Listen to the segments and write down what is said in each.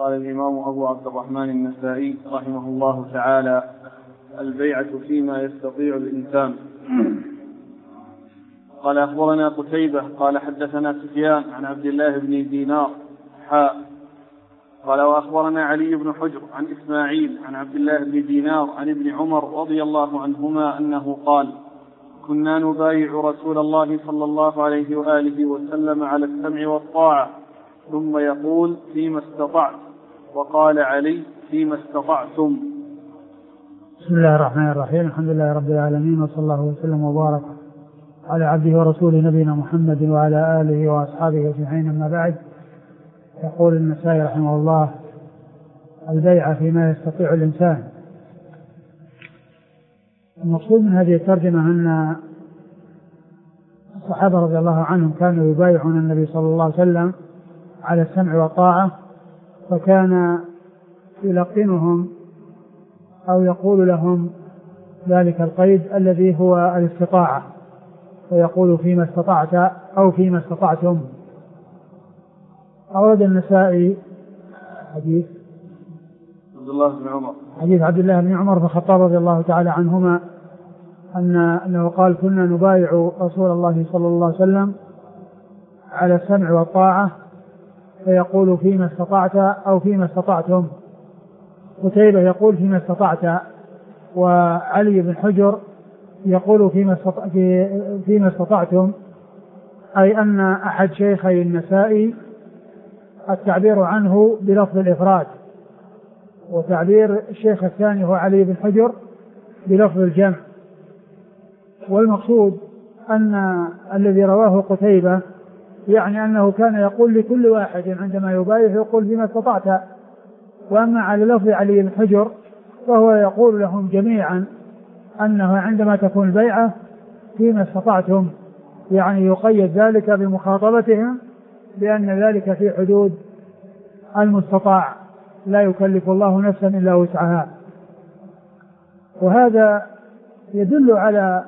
قال الإمام أبو عبد الرحمن النسائي رحمه الله تعالى: البيعة فيما يستطيع الإنسان. قال أخبرنا قتيبة قال حدثنا سفيان عن عبد الله بن دينار قال وأخبرنا علي بن حجر عن إسماعيل عن عبد الله بن دينار عن ابن عمر رضي الله عنهما أنه قال: كنا نبايع رسول الله صلى الله عليه وآله وسلم على السمع والطاعة ثم يقول: فيما استطعت، وقال علي: فيما استطعتم. بسم الله الرحمن الرحيم. الحمد لله رب العالمين، وصلى الله وسلم وبارك على عبده ورسوله نبينا محمد وعلى آله وأصحابه أجمعين. أما بعد، يقول النسائي رحمه الله: البيعة فيما يستطيع الإنسان. المقصود من هذه الترجمة أن الصحابة رضي الله عنهم كانوا يبايعون النبي صلى الله عليه وسلم على السمع والطاعة، فكان يلقنهم أو يقول لهم ذلك القيد الذي هو الاستطاعة، ويقول: فيما استطعت أو فيما استطعتم. أورد النسائي حديث عبد الله بن عمر بن الخطاب رضي الله تعالى عنهما أنه قال: كنا نبايع رسول الله صلى الله عليه وسلم على السمع والطاعة فيقول: فيما استطعت أو فيما استطعتم. قتيبة يقول: فيما استطعت، وعلي بن حجر يقول: فيما استطعتم، أي أن أحد شيخي النسائي التعبير عنه بلفظ الإفراد، وتعبير الشيخ الثاني هو علي بن حجر بلفظ الجمع. والمقصود أن الذي رواه قتيبة يعني أنه كان يقول لكل واحد عندما يبايع يقول: فيما استطعت. وأما على لفظ علي بن حجر فهو يقول لهم جميعا أنه عندما تكون البيعة فيما استطعتم، يعني يقيد ذلك بمخاطبتهم بأن ذلك في حدود المستطاع، لا يكلف الله نفسا إلا وسعها. وهذا يدل على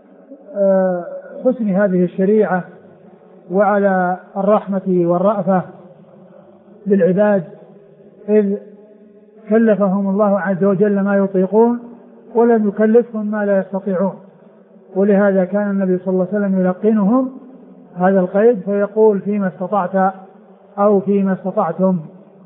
حسن هذه الشريعة وعلى الرحمة والرأفة بالعباد، إذ كلفهم الله عز وجل ما يطيقون ولم يكلفهم ما لا يستطيعون. ولهذا كان النبي صلى الله عليه وسلم يلقنهم هذا القيد فيقول: فيما استطعت أو فيما استطعتم.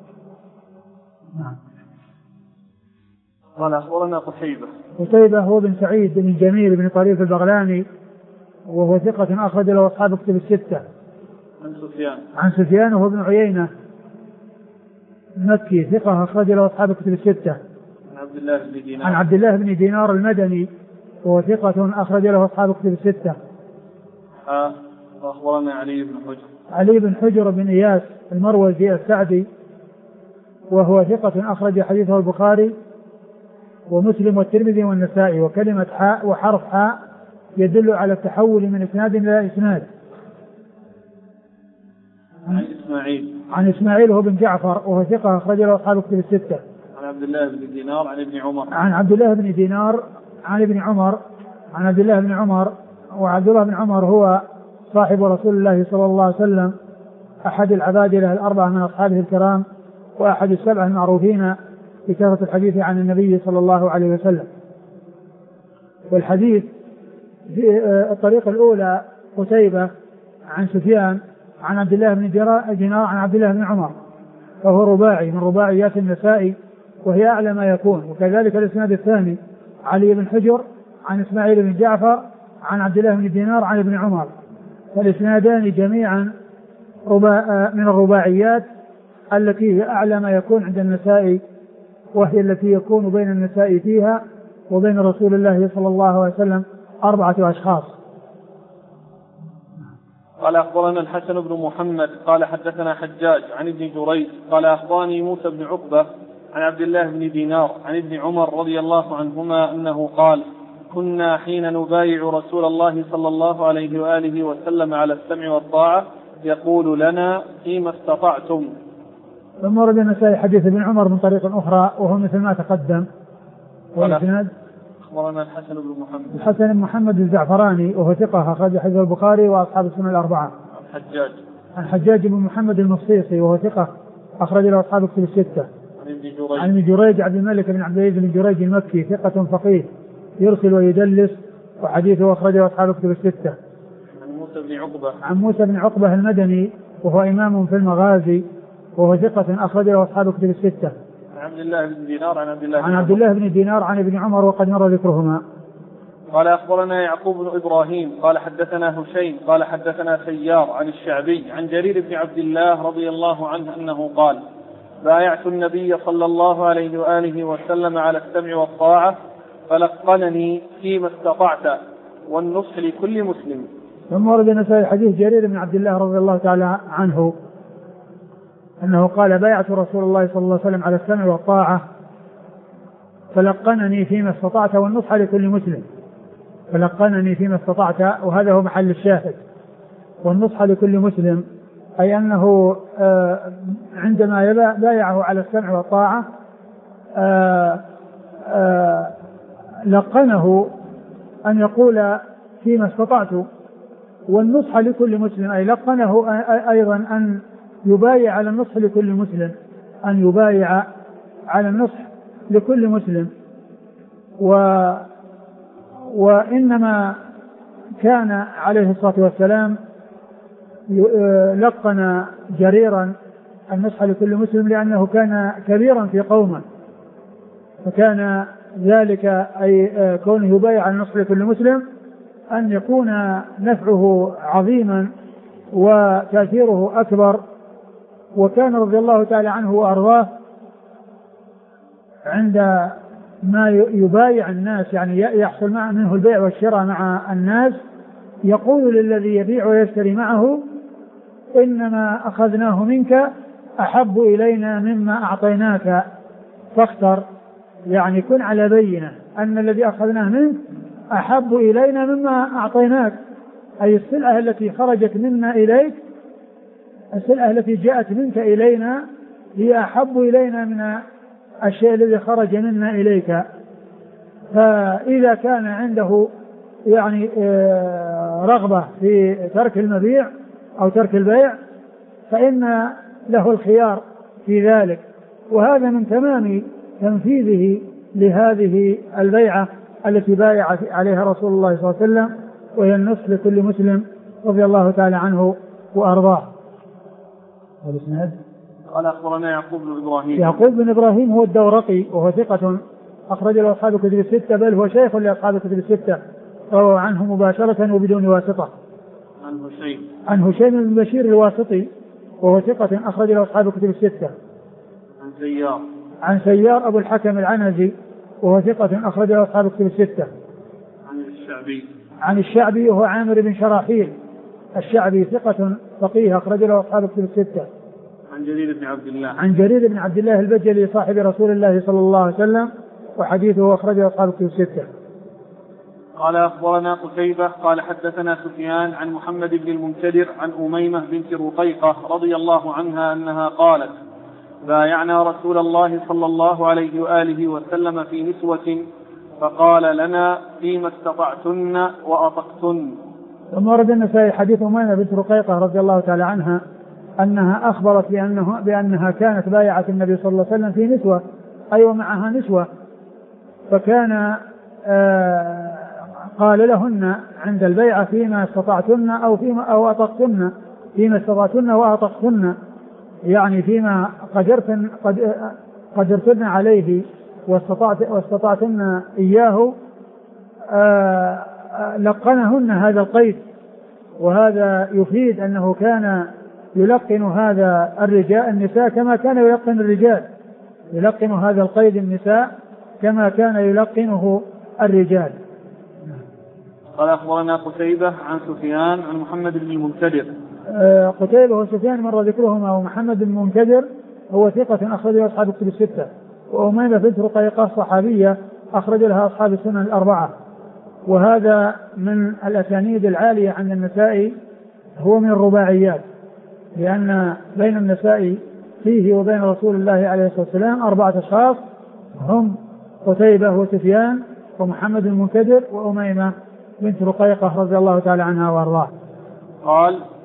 قال أخبرنا قتيبة هو بن سعيد بن جميل بن طريف البغلاني، وهو ثقة أخرج له أصحاب الكتب الستة. عن سفيان وهو بن عيينة مكي، ثقة أخرج له أصحاب الكتب الستة. عن عبد الله بن دينار المدني، وهو ثقة أخرج له أصحاب الكتب الستة. وأخبرنا علي بن حجر بن إياس المروزي السعدي، وهو ثقة أخرج حديثه البخاري ومسلم والترمذي والنسائي. وكلمة حاء وحرف حاء يدل على التحول من إسناد إلى إسناد. عن إسماعيل وهو بن جعفر، وهو ثقة أخرج له أصحاب الكتب الستة. عن عبد الله بن دينار عن ابن عمر. عن عبد الله بن دينار عن ابن عمر عن عبد الله بن عمر. وعبد الله بن عمر هو صاحب رسول الله صلى الله عليه وسلم، أحد العبادلة الأربعة من أصحابه الكرام، وأحد السبعة المعروفين بكثرة الحديث عن النبي صلى الله عليه وسلم. والحديث في الطريقة الأولى قتيبة عن سفيان عن عبد الله بن دينار عن عبد الله بن عمر، فهو رباعي من رباعيات النسائي، وهي أعلى ما يكون. وكذلك الإسناد الثاني علي بن حجر عن إسماعيل بن جعفر عن عبد الله بن دينار عن ابن عمر، فالإسنادان جميعا من الرباعيات التي هي أعلى ما يكون عند النسائي، وهي التي يكون بين النسائي فيها وبين رسول الله صلى الله عليه وسلم 4 أشخاص. قال أخبرنا الحسن بن محمد قال حدثنا حجاج عن ابن جريج قال أخبرني موسى بن عقبة عن عبد الله بن دينار عن ابن عمر رضي الله عنهما أنه قال: كنا حين نبايع رسول الله صلى الله عليه وآله وسلم على السمع والطاعة يقول لنا: فيما استطعتم. ثم ورد النسائي حديث ابن عمر من طريق أخرى وهو مثل ما تقدم. والإسناد أخبرنا الحسن بن محمد الزعفراني، وهو ثقة أخرج حديث البخاري وأصحاب السنن الأربعة. عن حجاج بن محمد المصيصي، وهو ثقة أخرج له أصحاب كتب الستة. عن ابن جريج عبد الملك بن عبد العزيز بن جريج المكي ثقة فقيه يرسل ويدلس وحديثه أخرجه أصحاب كتب الستة. عن موسى بن عقبة المدني وهو إمام في المغازي وهو ثقة أخرجه أصحاب كتب الستة. عن عبد الله بن دينار عن عبد الله بن دينار عن ابن عمر وقد مر ذكرهما. قال أخبرنا يعقوب بن إبراهيم قال حدثنا هشيم قال حدثنا سيار عن الشعبي عن جرير بن عبد الله رضي الله عنه أنه قال بايعت النبي صلى الله عليه وآله وسلم على السمع والطاعة فلقنني فيما استطعت والنصح لكل مسلم. ثم ورد النسائي حديث جرير بن عبد الله رضي الله تعالى عنه أنه قال بايعت رسول الله صلى الله عليه وسلم على السمع والطاعة فلقنني فيما استطعت والنصح لكل مسلم. فلقنني فيما استطعت وهذا هو محل الشاهد. والنصح لكل مسلم أي أنه عندما بايعه على السمع والطاعة لقنه أن يقول فيما استطعت والنصح لكل مسلم أي لقنه أيضا أن يبايع على النصح لكل مسلم أن يبايع على النصح لكل مسلم. وإنما كان عليه الصلاة والسلام لقن جريرا النصح لكل مسلم لأنه كان كبيرا في قومه فكان ذلك أي كونه يبايع على النصح لكل مسلم أن يكون نفعه عظيما وتأثيره أكبر. وكان رضي الله تعالى عنه وأرضاه عند ما يبايع الناس يعني يحصل منه البيع والشراء مع الناس يقول للذي يبيع ويشتري معه إنما أخذناه منك أحب إلينا مما أعطيناك فاختر يعني كن على بينة أن الذي أخذناه منك أحب إلينا مما أعطيناك أي السلعة التي خرجت منا إليك السلعة التي جاءت منك إلينا هي أحب إلينا من الشيء الذي خرج منا إليك. فإذا كان عنده يعني رغبة في ترك المبيع أو ترك البيع فإن له الخيار في ذلك. وهذا من تمام تنفيذه لهذه البيعة التي بايع عليها رسول الله صلى الله عليه وسلم وهي النصح لكل مسلم رضي الله تعالى عنه وأرضاه. والإسناد قال أخبرنا يعقوب بن إبراهيم. يعقوب بن إبراهيم هو الدورقي وهو ثقة أخرج له أصحاب الكتب الستة بل هو شيخ لأصحاب الكتب الستة روى عنه مباشرة وبدون واسطة. عن هشيم بن بشير الواسطي وهو ثقة أخرج له أصحاب الكتب الستة. عن سيار أبو الحكم العنزي وهو ثقة أخرج له أصحاب الكتب الستة. عن الشعبي وهو عامر بن شراحيل الشعبي ثقة فقيه أخرج له أصحاب الكتب الستة. عن جرير بن عبد الله البجلي صاحب رسول الله صلى الله عليه وسلم وحديثه أخرجه أصحاب الكتب الستة. قال أخبرنا قتيبة قال حدثنا سفيان عن محمد بن المنكدر عن أميمة بنت رقيقة رضي الله عنها أنها قالت بايعنا رسول الله صلى الله عليه وآله وسلم في نسوة فقال لنا فيما استطعتن وأطقتن. ثم ورد النسائي حديث أميمة بنت رقيقة رضي الله تعالى عنها أنها أخبرت بأنها كانت بايعة النبي صلى الله عليه وسلم في نسوة أي ومعها نسوة فكان قال لهن عند البيعة فيما استطعتن أو أطقتن فيما استطعتن وأطقتن يعني فيما قدرتن عليه واستطعتن إياه لقنهن هذا القيد. وهذا يفيد أنه كان يلقن هذا النساء كما كان يلقن الرجال يلقن هذا القيد النساء كما كان يلقنه الرجال. قال أخبرنا قتيبة عن سفيان عن محمد بن المنكدر. قتيبة وسفيان مر ذكرهما ومحمد بن المنكدر هو ثقة أخرج له أصحاب الكتب الستة. وأميمة بنت رقيقة صحابية أخرج لها أصحاب السنن الأربعة. وهذا من الأسانيد العالية عند النسائي هو من الرباعيات لأن بين النسائي فيه وبين رسول الله عليه الصلاة والسلام 4 أشخاص هم قتيبة وسفيان ومحمد المنكدر وأميمة بنت رقيقة رضي الله تعالى عنها وارضاها. قال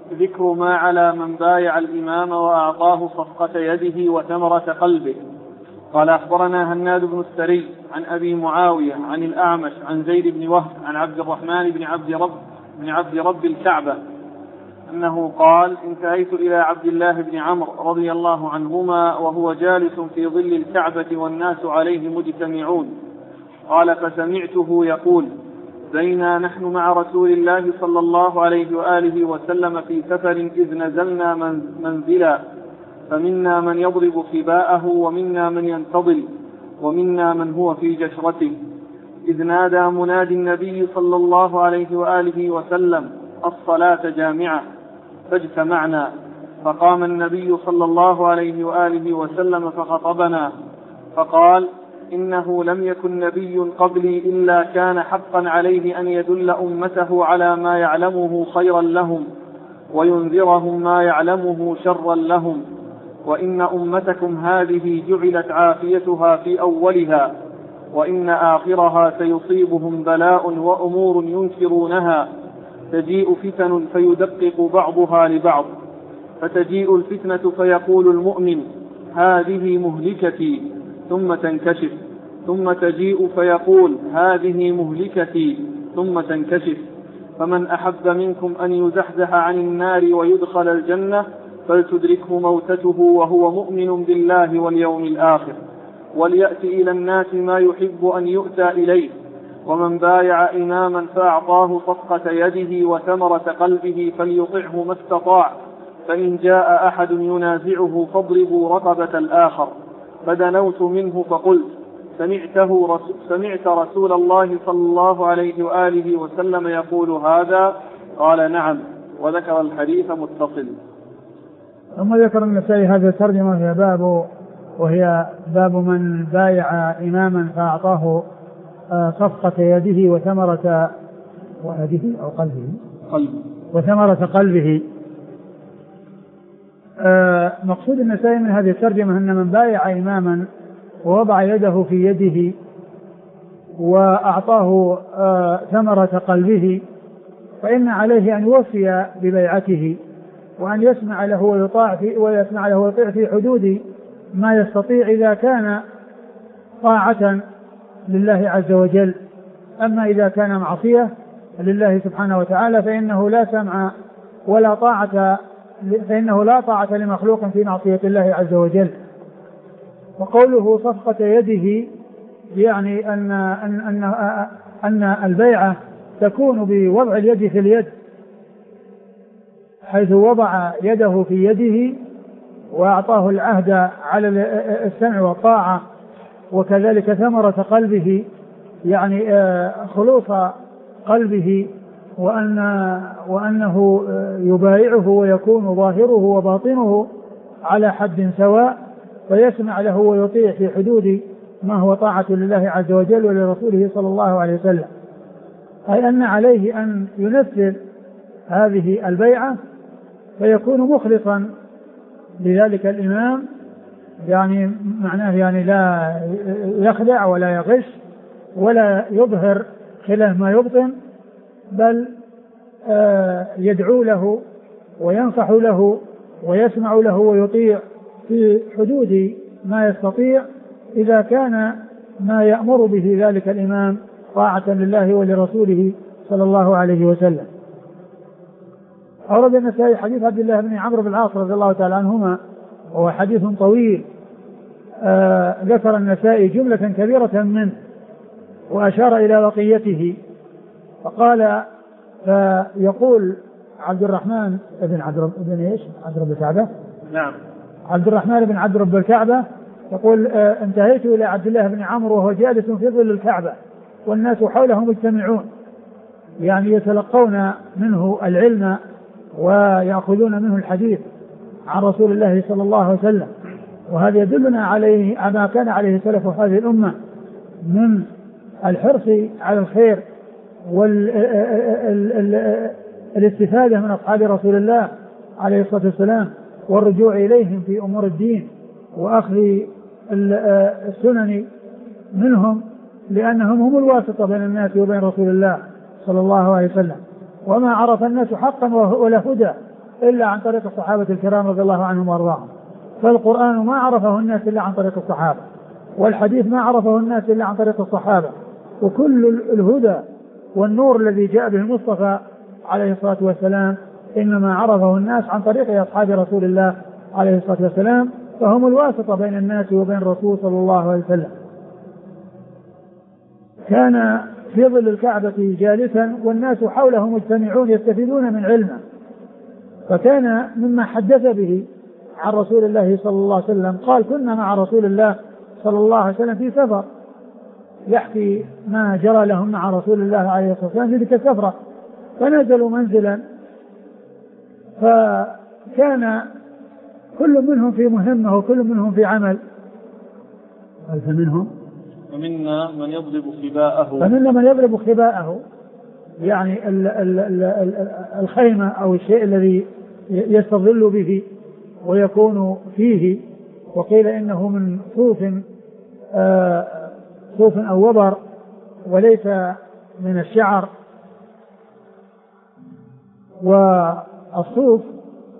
ذكر ما على من بايع الإمام وأعطاه صفقة يده وثمرة قلبه. قال أخبرنا هناد بن السري عن أبي معاوية عن الأعمش عن زيد بن وهب عن عبد الرحمن بن عبد رب الكعبة أنه قال انتهيت إلى عبد الله بن عمرو رضي الله عنهما وهو جالس في ظل الكعبة والناس عليه مجتمعون. قال فسمعته يقول بينا نحن مع رسول الله صلى الله عليه وآله وسلم في سفر إذ نزلنا منزلا فمنا من يضرب خباءه ومنا من ينتظل ومنا من هو في جشرته إذ نادى منادي النبي صلى الله عليه وآله وسلم الصلاة جامعة فاجتمعنا فقام النبي صلى الله عليه وآله وسلم فخطبنا فقال إنه لم يكن نبي قبلي إلا كان حقا عليه أن يدل أمته على ما يعلمه خيرا لهم وينذرهم ما يعلمه شرا لهم وإن أمتكم هذه جعلت عافيتها في أولها وإن آخرها سيصيبهم بلاء وأمور ينكرونها تجيء فتن فيدقق بعضها لبعض فتجيء الفتنة فيقول المؤمن هذه مهلكتي ثم تنكشف ثم تجيء فيقول هذه مهلكتي ثم تنكشف فمن أحب منكم أن يزحزح عن النار ويدخل الجنة فلتدركه موتته وهو مؤمن بالله واليوم الآخر وليأتي إلى الناس ما يحب أن يؤتى إليه ومن بايع إماما فأعطاه صفقة يده وثمرة قلبه فليطعه ما استطاع فإن جاء أحد ينازعه فاضربوا رقبة الآخر فدنوت منه فقلت سمعت رسول الله صلى الله عليه وآله وسلم يقول هذا؟ قال نعم وذكر الحديث متصل. ثم ذكر النسائي هذا الترجمة وهي باب من بايع إماما فأعطاه صفقة يده وثمرة يده أو قلبه وثمرة قلبه. مقصود النسائي من هذه الترجمة أن من بايع إماما ووضع يده في يده وأعطاه ثمرة قلبه فإن عليه أن يوفي ببيعته وأن يسمع له ويطيع في حدود ما يستطيع إذا كان طاعة لله عز وجل. أما إذا كان معصية لله سبحانه وتعالى فإنه لا سمع ولا طاعة فإنه لا طاعة لمخلوق في معصية الله عز وجل. وقوله صفقة يده يعني أن البيعة تكون بوضع اليد في اليد حيث وضع يده في يده وأعطاه العهد على السمع والطاعة وكذلك ثمرة قلبه يعني خلوص قلبه وأنه يبايعه ويكون ظاهره وباطنه على حد سواء ويسمع له ويطيع في حدود ما هو طاعة لله عز وجل ولرسوله صلى الله عليه وسلم. أي أن عليه أن ينفذ هذه البيعة فيكون مخلصا لذلك الإمام يعني معناه يعني لا يخدع ولا يغش ولا يظهر خلاف ما يبطن بل يدعو له وينصح له ويسمع له ويطيع في حدود ما يستطيع إذا كان ما يأمر به ذلك الإمام طاعة لله ولرسوله صلى الله عليه وسلم. أورد النسائي حديث عبد الله بن عمرو بن العاص رضي الله تعالى عنهما وهو حديث طويل. ذكر النسائي جملة كبيرة منه وأشار إلى بقيته فقال فيقول عبد الرحمن بن عبد رب الكعبة نعم عبد الرحمن بن عبد رب الكعبة يقول انتهيت إلى عبد الله بن عمرو وهو جالس في ظل الكعبة والناس حوله مجتمعون يعني يتلقون منه العلم ويأخذون منه الحديث عن رسول الله صلى الله عليه وسلم. وهذا يدلنا عليه ما كان عليه سلف هذه الأمة من الحرص على الخير والاستفادة من أصحاب رسول الله عليه الصلاة والسلام والرجوع إليهم في أمور الدين وأخذ السنن منهم لأنهم هم الواسطة بين الناس وبين رسول الله صلى الله عليه وسلم. وما عرف الناس حقا ولا هدى إلا عن طريق الصحابة الكرام رضي الله عنهم وأرضاهم. فالقرآن ما عرفه الناس إلا عن طريق الصحابة، والحديث ما عرفه الناس إلا عن طريق الصحابة، وكل الهدى والنور الذي جاء به المصطفى عليه الصلاة والسلام إنما عرفه الناس عن طريق أصحاب رسول الله عليه الصلاة والسلام، فهم الواسطة بين الناس وبين الرسول صلى الله عليه وسلم. كان في ظل الكعبة جالسا والناس حوله مجتمعون يستفيدون من علمه، فكان مما حدث به عن رسول الله صلى الله عليه وسلم قال: كنا مع رسول الله صلى الله عليه وسلم في سفر، يحكي ما جرى لهم مع رسول الله عليه الصلاة والسلام في تلك السفرة، فنزلوا منزلا، فكان كل منهم في مهمة وكل منهم في عمل. فمنا من يضرب خباءه، يعني الخيمة أو الشيء الذي يستظل به ويكون فيه، وقيل إنه من صوف أو وبر وليس من الشعر. والصوف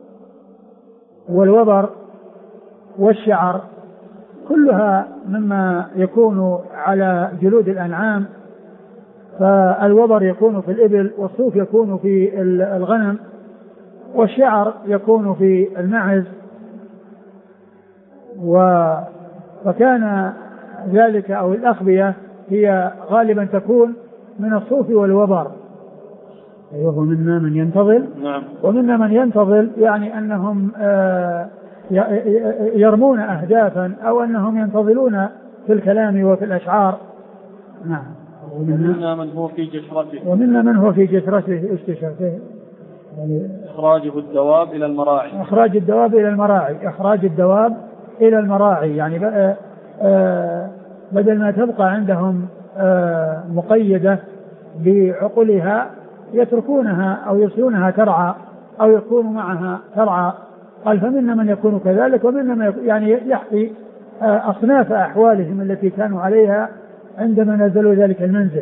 والوبر والشعر كلها مما يكون على جلود الأنعام، فالوبر يكون في الإبل، والصوف يكون في الغنم، والشعر يكون في المعز. فكان ذلك أو الأخبية هي غالبا تكون من الصوف والوبر. ومنا من ينتظل. نعم. ومنا من ينتظل يعني أنهم يرمون أهدافا أو أنهم ينتظلون في الكلام وفي الأشعار. نعم. ومنا من هو في جشرته. ومنا من هو في جشرته استشرته، يعني إخراجه الدواب إلى المراعي. إخراج الدواب إلى المراعي، إخراج الدواب إلى المراعي، يعني بدل ما تبقى عندهم مقيدة بعقلها يتركونها أو يرسلونها ترعى أو يكون معها ترعى. قال: فمنا من يكون كذلك ومنا من يعني يحكي أصناف أحوالهم التي كانوا عليها عندما نزلوا ذلك المنزل.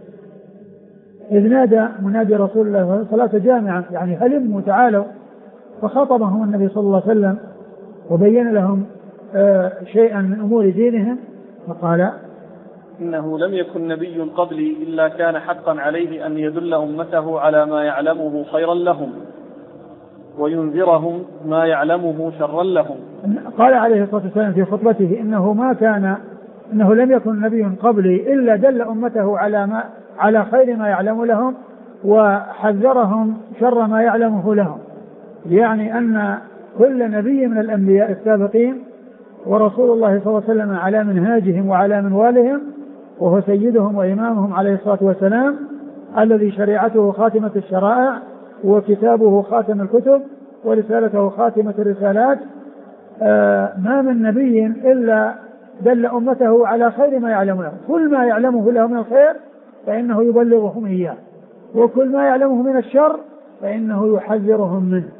إذ نادى منادي رسول الله صلاة جامعة، يعني هلموا تعالوا، فخاطبهم النبي صلى الله عليه وسلم وبين لهم شيئا من أمور دينهم، فقال: إنه لم يكن نبي قبلي إلا كان حقا عليه أن يدل أمته على ما يعلمه خيرا لهم وينذرهم ما يعلمه شرا لهم. قال عليه الصلاة والسلام في خطبته: إنه لم يكن نبي قبلي إلا دل أمته على خير ما يعلم لهم وحذرهم شر ما يعلمه لهم. يعني أن كل نبي من الأنبياء السابقين ورسول الله صلى الله عليه وسلم على منهاجهم وعلى منوالهم، وهو سيدهم وإمامهم عليه الصلاة والسلام، الذي شريعته خاتمة الشرائع وكتابه خاتم الكتب ورسالته خاتمة الرسالات. ما من نبي إلا دل أمته على خير ما يعلم له، كل ما يعلمه له من الخير فإنه يبلغهم إياه، وكل ما يعلمه من الشر فإنه يحذرهم منه.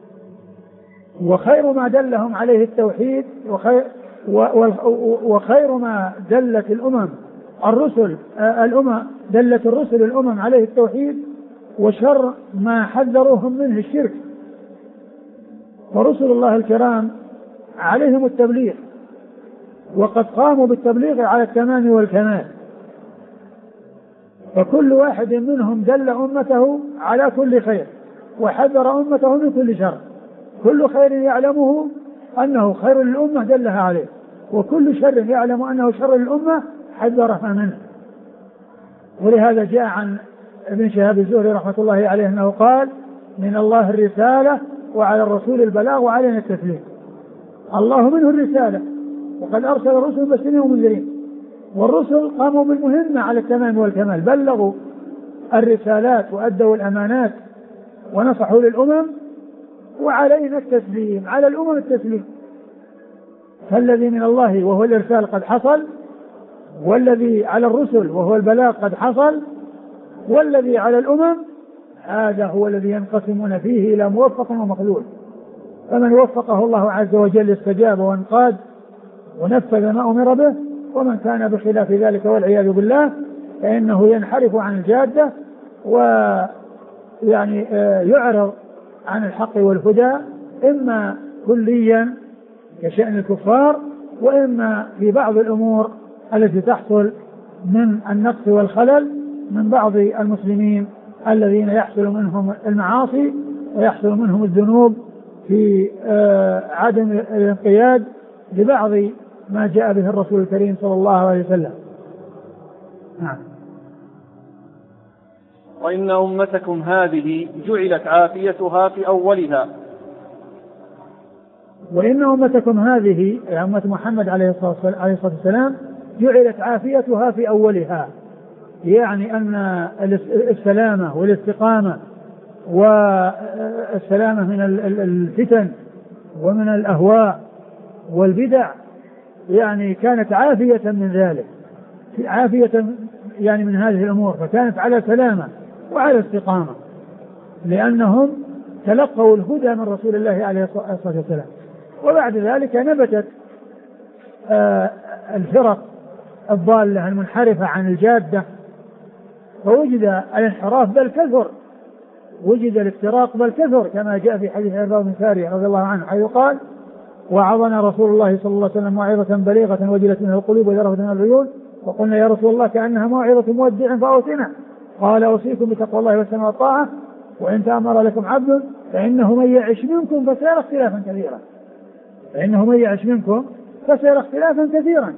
وخير ما دلهم عليه التوحيد، وخير ما دلت الرسل الأمم عليه التوحيد، وشر ما حذروهم منه الشرك. ورسل الله الكرام عليهم التبليغ، وقد قاموا بالتبليغ على التمام والكمال، فكل واحد منهم دل أمته على كل خير وحذر أمته من كل شر. كل خير يعلمه أنه خير للأمة دلها عليه، وكل شر يعلم أنه شر للأمة حذرها منه. ولهذا جاء عن ابن شهاب الزهري رحمة الله عليه أنه قال: من الله الرسالة وعلى الرسول البلاغ وعلينا التسليم. الله منه الرسالة، وقد أرسل الرسل مبشرين ومنذرين، والرسل قاموا بالمهمة على التمام والكمال، بلغوا الرسالات وأدوا الأمانات ونصحوا للأمم، وعلينا التسليم، على الأمم التسليم. فالذي من الله وهو الإرسال قد حصل، والذي على الرسل وهو البلاغ قد حصل، والذي على الأمم هذا هو الذي ينقسمون فيه إلى موفق ومخذول. فمن وفقه الله عز وجل استجاب وانقاد ونفذ ما أمر به، ومن كان بخلاف ذلك والعياذ بالله فإنه ينحرف عن الجادة ويعني يعرض عن الحق والهدى، إما كليا كشأن الكفار، وإما في بعض الأمور التي تحصل من النقص والخلل من بعض المسلمين الذين يحصل منهم المعاصي ويحصل منهم الذنوب في عدم الانقياد لبعض ما جاء به الرسول الكريم صلى الله عليه وسلم. نعم. وإن أمتكم هذه جعلت عافيتها في أولها. وإن أمتكم هذه أمة محمد عليه الصلاة والسلام جعلت عافيتها في أولها، يعني أن السلامة والاستقامة والسلامة من الفتن ومن الأهواء والبدع يعني كانت عافية من ذلك، عافية يعني من هذه الأمور، فكانت على سلامة وعلى استقامة، لأنهم تلقوا الهدى من رسول الله عليه الصلاة والسلام. وبعد ذلك نبتت الفرق الضالة المنحرفة عن الجادة، فوجد الانحراف بل كثر، وجد الافتراق بل كثر، كما جاء في حديث عرباض بن سارية رضي الله عنه حيث قال: وعظنا رسول الله صلى الله عليه وسلم موعظة بليغة وجلت منها القلوب وذرفت منها العيون، وقلنا يا رسول الله كأنها موعظة مودع فأوصنا، قال: أوصيكم بتقوى الله والسمع والطاعة، وإن تأمر لكم عبد فإنه من يعش منكم فسيرى اختلافا كثيرا، فإنه من يعش منكم فسيرى اختلافا كثيرا،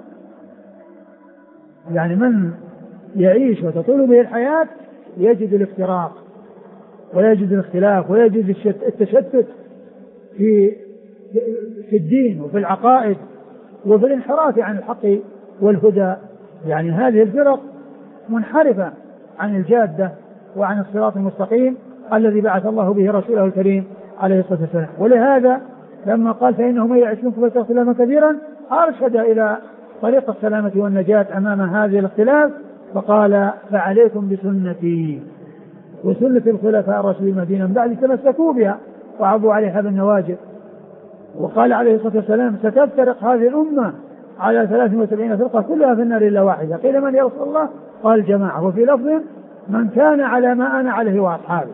يعني من يعيش وتطول به الحياة يجد الافتراق ويجد الاختلاف ويجد التشتت في الدين وفي العقائد وفي الانحراف عن الحق والهدى. يعني هذه الفرق منحرفة عن الجادة وعن الصراط المستقيم الذي بعث الله به رسوله الكريم عليه الصلاة والسلام. ولهذا لما قال: فإنه من يعش منكم فسيرى اختلافا كثيرا، أرشد إلى طريق السلامة والنجاة أمام هذه الاختلاف، فقال: فعليكم بسنتي وسنة الخلفاء الراشدين المهديين من بعد تمسكوا بها وعضوا عليها بالنواجذ. وقال عليه الصلاة والسلام: ستفترق هذه الأمة على 73 فرقة كلها في النار إلا واحدة. قيل: من يا رسول الله؟ قال: جماعة. وفي لفظ: من كان على ما أنا عليه وأصحابي.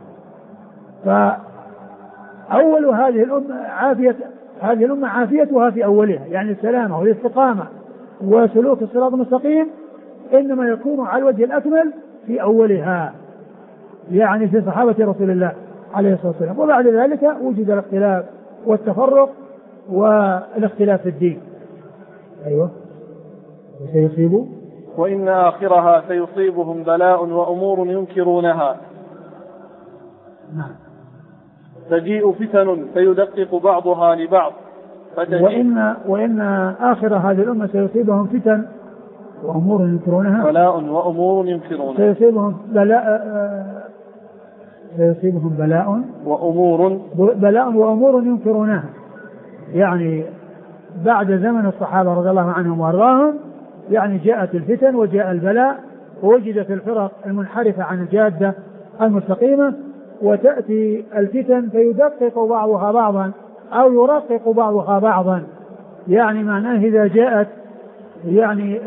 فأول هذه الأمة عافيتها في أولها، يعني السلامة والاستقامة وسلوك الصراط المستقيم إنما يكون على الوجه الأكمل في أولها، يعني في صحابة رسول الله عليه الصلاة والسلام. وبعد ذلك وجد الاختلاف والتفرق والاختلاف في الدين. أيوة. وسيصيبوا وإن آخرها سيصيبهم بلاء وأمور ينكرونها. نعم. تجيء فتن فيدقق بعضها لبعض. وإن آخر هذه الأمة سيصيبهم فتن وأمور ينكرونها. بلاء وأمور ينكرونها. سيصيبهم بلاء وأمور ينكرونها، يعني بعد زمن الصحابة رضي الله عنهم وارضاهم يعني جاءت الفتن وجاء البلاء، ووجدت الفرق المنحرفة عن الجادة المستقيمة، وتأتي الفتن فيدقق بعضها بعضا أو يرقق بعضها بعضا. يعني معناه إذا جاءت يعني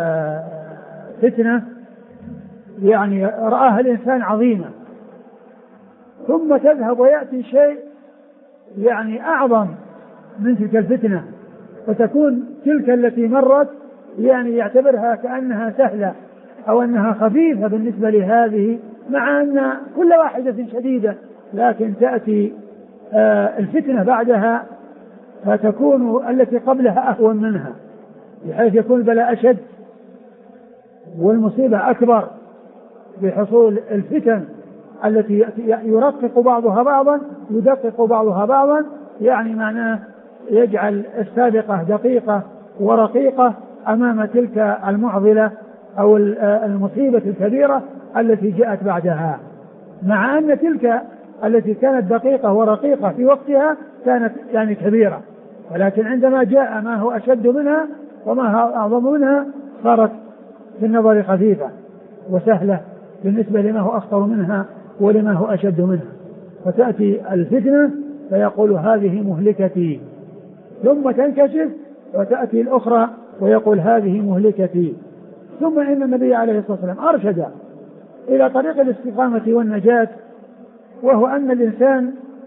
فتنة يعني رآها الإنسان عظيمة، ثم تذهب ويأتي شيء يعني أعظم من تلك الفتنة، فتكون تلك التي مرت يعني يعتبرها كأنها سهلة أو أنها خفيفة بالنسبة لهذه، مع أن كل واحدة شديدة، لكن تأتي الفتنة بعدها فتكون التي قبلها أهون منها، بحيث يكون البلاء أشد والمصيبة أكبر بحصول الفتن التي يرقق بعضها بعضا يدقق بعضها بعضا، يعني معناه يجعل السابقة دقيقة ورقيقة أمام تلك المعضلة أو المصيبة الكبيرة التي جاءت بعدها، مع أن تلك التي كانت دقيقة ورقيقة في وقتها كانت يعني كبيرة، ولكن عندما جاء ما هو أشد منها وما هو أعظم منها صارت في النظر خفيفة وسهلة بالنسبة لما هو أخطر منها ولما هو أشد منها. فتأتي الفتنة فيقول هذه مهلكتي، ثم تنكشف وتأتي الأخرى ويقول هذه مهلكتي. ثم إن النبي عليه الصلاة والسلام أرشد إلى طريق الاستقامة والنجاة، وهو أن الإنسان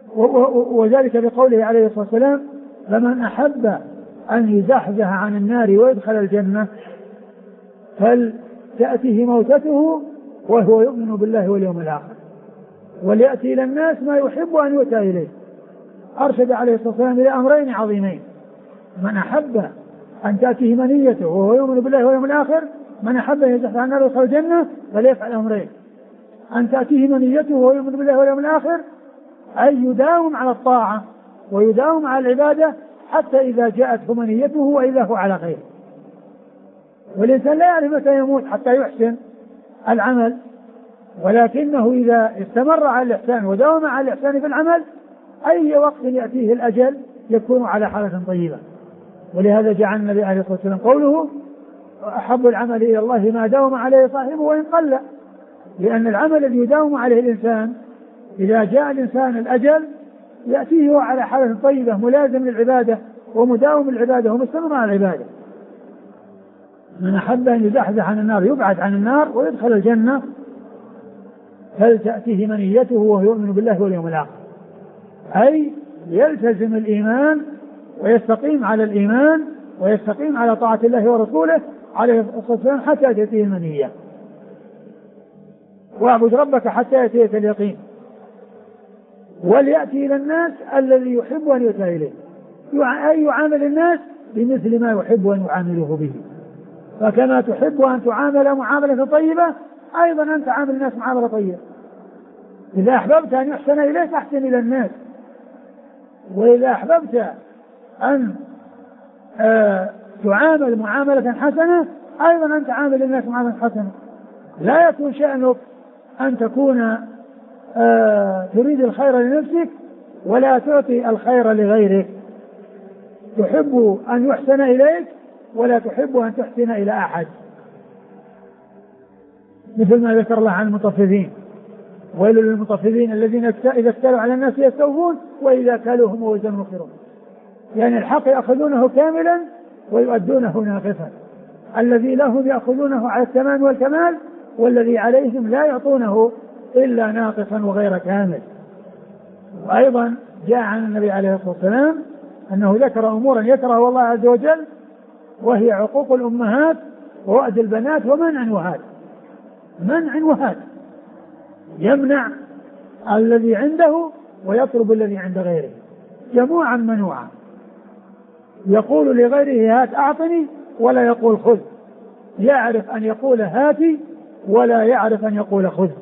وذلك بقوله عليه الصلاة والسلام: فمن أحب أن يزحزح عن النار ويدخل الجنة فلتأته موتته وهو يؤمن بالله واليوم الآخر وليأتي إلى الناس ما يحب أن يؤتى إليه. أرشد عليه الصلاة والسلام إلى أمرين عظيمين: من أحب أن تأتيه منيته وهو يؤمن بالله واليوم الآخر، من أحب أن يزحزح عن النار ويدخل الجنة فليفعل أمرين: أن تأتيه منيته وهو يؤمن بالله واليوم الآخر، أي يداوم على الطاعة ويداوم على العبادة حتى إذا جاءته منيته وإذا هو على خير. والإنسان لا يعرف متى يموت حتى يحسن العمل، ولكنه إذا استمر على الإحسان وداوم على الإحسان في العمل أي وقت يأتيه الأجل يكون على حالة طيبة. ولهذا جعل النبي عليه الصلاة والسلام قوله: أحب العمل إلى الله ما داوم عليه صاحبه وإن قل، لأن العمل الذي يداوم عليه الإنسان إذا جاء الإنسان الأجل يأتيه على حالة طيبة ملازم للعبادة ومداوم العبادة ومستمر على العبادة. من أحب أن يزحزح عن النار يبعد عن النار ويدخل الجنة فلتأتيه منيته وهو يؤمن بالله واليوم الآخر، أي يلتزم الإيمان ويستقيم على الإيمان ويستقيم على طاعة الله ورسوله عليه الصلاة والسلام حتى تأتيه المنية. واعبد ربك حتى يأتيك اليقين وليأتي إلى الناس الذي يحب أن يؤتى إليه، أي يعامل الناس بمثل ما يحب أن يعامله به. فكما تحب أن تعامل معاملة طيبة أيضا أنت عامل الناس معاملة طيبة. إذا أحببت أن يحسن إليك أحسن إلى الناس، وإذا أحببت أن تعامل معاملة حسنة أيضا أنت عامل الناس معاملة حسنة. لا يكون شأنك أن تكون تريد الخير لنفسك ولا تعطي الخير لغيرك، تحب أن يحسن إليك ولا تحب أن تحسن إلى أحد، مثل ما ذكر الله عن المطففين: ويل للمطففين الذين إذا اكتالوا على الناس يستوفون وإذا كالوهم ووزنوا يخسرون. يعني الحق يأخذونه كاملا ويؤدونه ناقصا، الذي لهم يأخذونه على التمام والكمال، والذي عليهم لا يعطونه إلا ناقصا وغير كامل. وأيضا جاء عن النبي عليه الصلاة والسلام أنه ذكر أمورا يكره الله عز وجل، وهي عقوق الأمهات ووأد البنات ومنع وهات. منع وهات، يمنع الذي عنده ويطلب الذي عند غيره جموعا منوعا، يقول لغيره هات أعطني ولا يقول خذ، يعرف أن يقول هاتي ولا يعرف أن يقول خذ.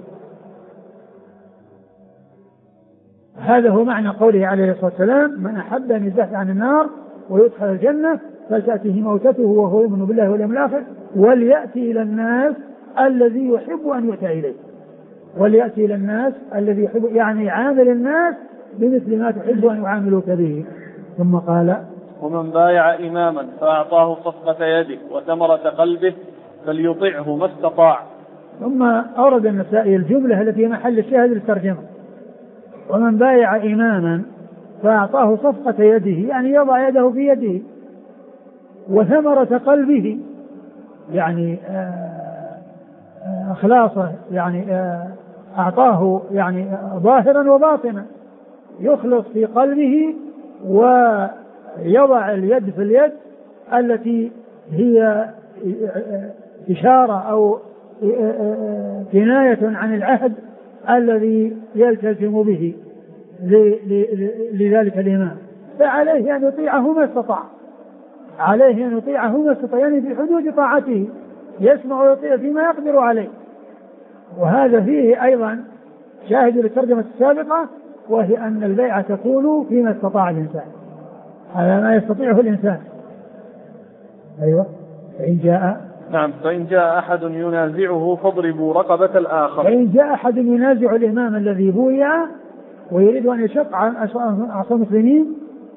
هذا هو معنى قوله عليه الصلاة والسلام: من أحب أن يزحزح عن النار ويدخل الجنة فلتأته موتته وهو يؤمن بالله واليوم الآخر وليأتي إلى الناس الذي يحب أن يؤتى إليه. وليأتي إلى الناس الذي يحب، يعني عامل الناس بمثل ما تحب أن يعاملوك به. ثم قال: ومن بايع إماما فأعطاه صفقة يده وثمرة قلبه فليطعه ما استطاع. ثم أورد النسائي الجملة التي هي محل الشاهد للترجمة: ومن بايع إماما فأعطاه صفقة يده، يعني يضع يده في يده، وثمرة قلبه يعني إخلاصه، يعني أعطاه يعني ظاهرا وباطنا، يخلص في قلبه ويضع اليد في اليد التي هي إشارة أو كناية عن العهد الذي يلتزم به لذلك الإمام. فعليه أن يطيعه ما استطاع، عليه أن يطيعه ما استطاع، يعني في حدود طاعته، يسمع ويطيع فيما يقدر عليه. وهذا فيه أيضا شاهد للترجمة السابقة، وهي أن البيعة تكون فيما استطاع الإنسان، على ما يستطيعه الإنسان. أيوة. فإن جاء أحد ينازعه فاضربوا رقبة الآخر. فإن جاء أحد ينازع الإمام الذي بويع ويريد أن يشق عن أعصى المسلمين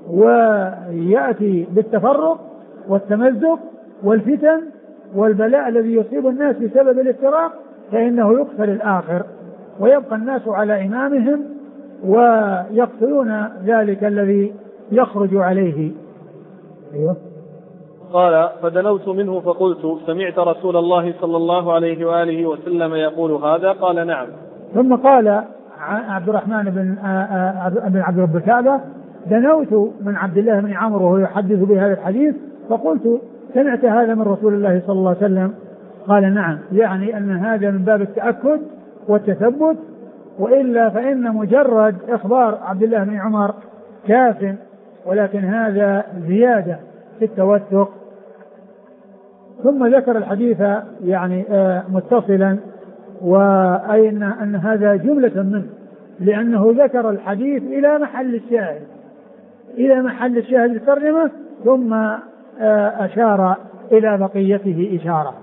ويأتي بالتفرق والتمزق والفتن والبلاء الذي يصيب الناس بسبب الافتراق، فإنه يقتل الآخر ويبقى الناس على إمامهم ويقتلون ذلك الذي يخرج عليه. أيوة. قال: فدنوت منه فقلت: سمعت رسول الله صلى الله عليه وآله وسلم يقول هذا؟ قال: نعم. ثم قال عبد الرحمن بن عبد رب الكعبة دنوت من عبد الله بن عمرو وهو يحدث بهذا الحديث فقلت سمعت هذا من رسول الله صلى الله عليه وسلم؟ قال نعم، يعني أن هذا من باب التأكد والتثبت، وإلا فإن مجرد إخبار عبد الله بن عمر كاف، ولكن هذا زيادة في التوثق. ثم ذكر الحديث يعني متصلا، وأي أن هذا جملة منه، لأنه ذكر الحديث إلى محل الشاهد الترجمة، ثم أشار إلى بقيته إشارة.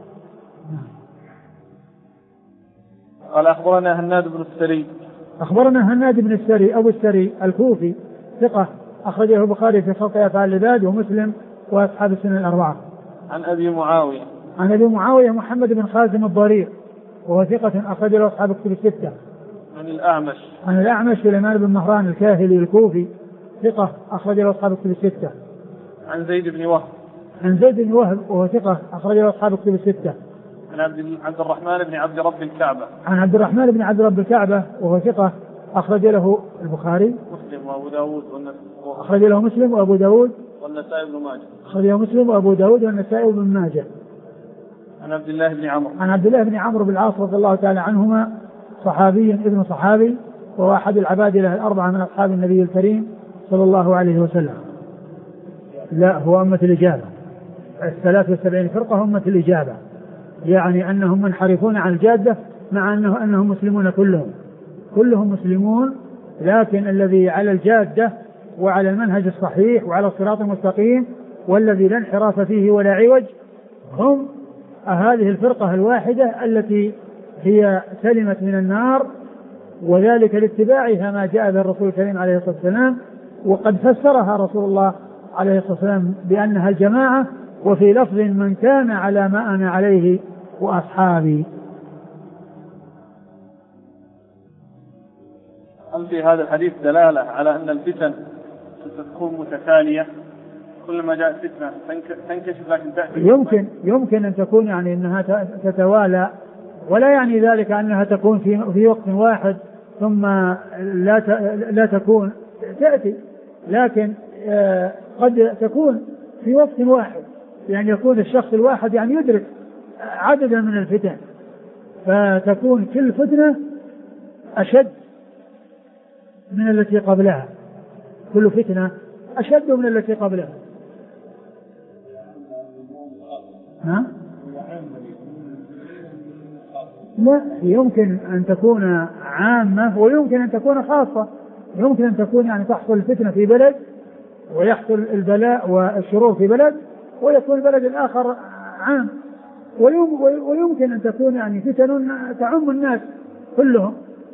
قال أخبرنا هناد بن السري. أخبرنا هناد بن السري أبو السري الكوفي ثقة أخرجه البخاري في خلق أفعال العباد ومسلم وأصحاب السنن الأربعة. عن أبي معاوية. عن أبي معاوية محمد بن خازم الضرير وهو ثقة أخرج له أصحاب الكتب الستة. عن الأعمش. عن الأعمش سليمان بن مهران الكاهلي الكوفي ثقة أخرج له أصحاب الكتب الستة. عن زيد بن وهب. عن زيد بن وهب وهو ثقة أخرج له أصحاب الكتب الستة. عن عبد الرحمن بن عبد رب الكعبة. عن عبد الرحمن بن عبد رب الكعبة وهو ثقة أخرج له البخاري. مسلم وأبو داود أخرج له مسلم وأبو داود والنسائي بن ماجه. أخرج له مسلم وأبو داود والنسائي بن ماجه. عن عبد الله بن عمرو. عن عبد الله بن عمرو بن العاص رضي الله تعالى عنهما صحابي ابن صحابي، وهو أحد العبادلة الأربعة من أصحاب النبي الكريم صلى الله عليه وسلم. لا، هو أمة الإجابة. 73 فرقة أمة الإجابة، يعني أنهم منحرفون عن الجادة، مع أنهم مسلمون كلهم مسلمون، لكن الذي على الجادة وعلى المنهج الصحيح وعلى الصراط المستقيم والذي لا انحراف فيه ولا عوج هم هذه الفرقة الواحدة التي هي سلمت من النار، وذلك لاتباعها ما جاء به الرسول الكريم عليه الصلاة والسلام، وقد فسرها رسول الله عليه الصلاة والسلام بأنها الجماعة، وفي لفظ من كان على ما أنا عليه وأصحابي. هل في هذا الحديث دلالة على أن الفتن ستكون متتالية، كلما جاءت فتنة تنكشف لكن تأتي؟ يمكن أن تكون يعني أنها تتوالى، ولا يعني ذلك أنها تكون في وقت واحد ثم لا تكون تأتي، لكن قد تكون في وقت واحد، يعني يكون الشخص الواحد يعني يدرك عددا من الفتن، فتكون كل فتنة أشد من التي قبلها، كل فتنة أشد من التي قبلها. لا، يمكن أن تكون عامة ويمكن أن تكون خاصة. يمكن أن تكون يعني تحصل الفتنة في بلد ويحصل البلاء والشرور في بلد، ويكون البلد الآخر عام، ويمكن أن تكون يعني فتن تعم الناس كلهم.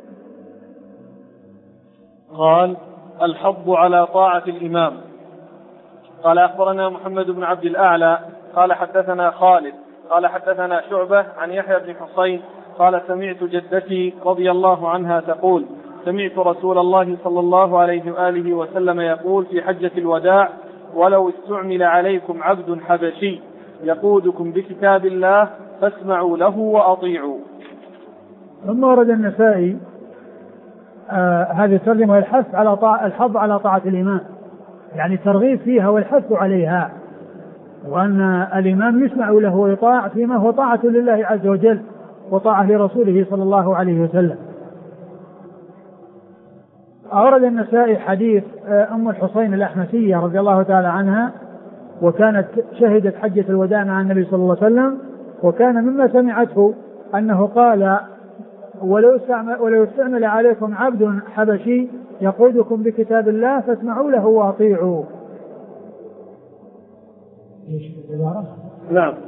قال الحض على طاعة الإمام. قال أخبرنا محمد بن عبد الأعلى قال حدثنا خالد قال حدثنا شعبة عن يحيى بن حسين قال سمعت جدتي رضي الله عنها تقول سمعت رسول الله صلى الله عليه وآله وسلم يقول في حجة الوداع ولو استعمل عليكم عبد حبشي يقودكم بكتاب الله فاسمعوا له وأطيعوا. ثم ورد النسائي هذه الترجمة الحث على طاعة الإمام، يعني الترغيب فيها والحث عليها، وأن الإمام يسمع له ويطاع فيما هو طاعة لله عز وجل وطاعة لرسوله صلى الله عليه وسلم. أورد النسائي حديث أم الحسين الأحمسية رضي الله تعالى عنها، وكانت شهدت حجة الوداع مع النبي صلى الله عليه وسلم، وكان مما سمعته أنه قال ولو استعمل عليكم عبد حبشي يقودكم بكتاب الله فاسمعوا له واطيعوا. نعم.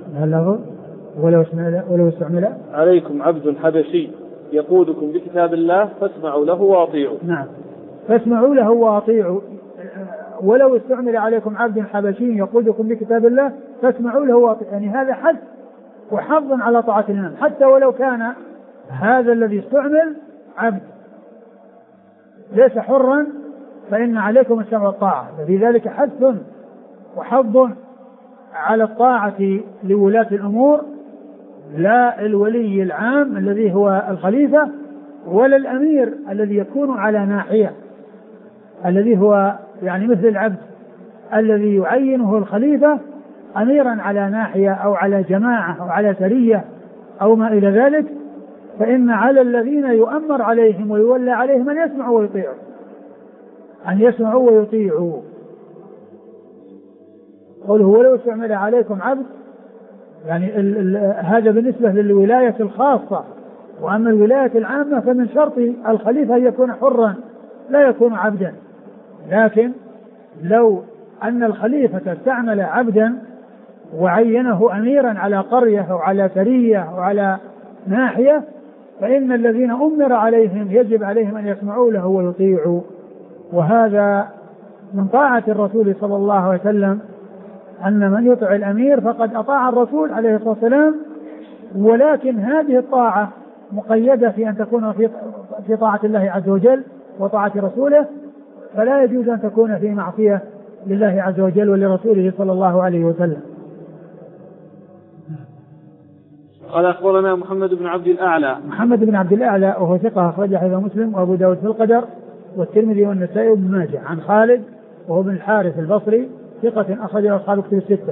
ولو استعمل عليكم عبد حبشي يقودكم بكتاب الله فاسمعوا له واطيعوا. نعم، فاسمعوا له واطيعوا. ولو استعمل عليكم عبد حبشي يقودكم بكتاب الله فاسمعوا له واطيعوا، يعني هذا حث وحظ على طاعة الإمام، حتى ولو كان هذا الذي استعمل عبد ليس حرا فإن عليكم السمع والطاعة، ففي ذلك حث وحظ على الطاعة لولاة الأمور، لا الولي العام الذي هو الخليفة، ولا الأمير الذي يكون على ناحية، الذي هو يعني مثل العبد الذي يعينه الخليفة أميرا على ناحية أو على جماعة أو على سرية أو ما إلى ذلك، فإن على الذين يؤمر عليهم ويولى عليهم أن يسمعوا ويطيعوا، أن يسمعوا ويطيعوا. قوله ولو استعمل عليكم عبد، يعني هذا بالنسبة للولاية الخاصة، وأما الولاية العامة فمن شرط الخليفة أن يكون حرا لا يكون عبدا. لكن لو أن الخليفة استعمل عبدا وعينه أميرا على قرية أو على سرية أو على ناحية، فإن الذين أمر عليهم يجب عليهم أن يسمعوا له ويطيعوا. وهذا من طاعة الرسول صلى الله عليه وسلم، أن من يطع الأمير فقد أطاع الرسول عليه الصلاة والسلام، ولكن هذه الطاعة مقيدة في أن تكون في طاعة الله عز وجل وطاعة رسوله، فلا يجوز أن تكون في معصية لله عز وجل ولرسوله صلى الله عليه وسلم. قال أخبرنا محمد بن عبد الأعلى. محمد بن عبد الأعلى وهو ثقة أخرج حديث مسلم وأبو داود في القدر والترمذي والنسائي وابن ماجه. عن خالد وهو بن الحارث البصري ثقة أخرج أصحاب كتب الستة.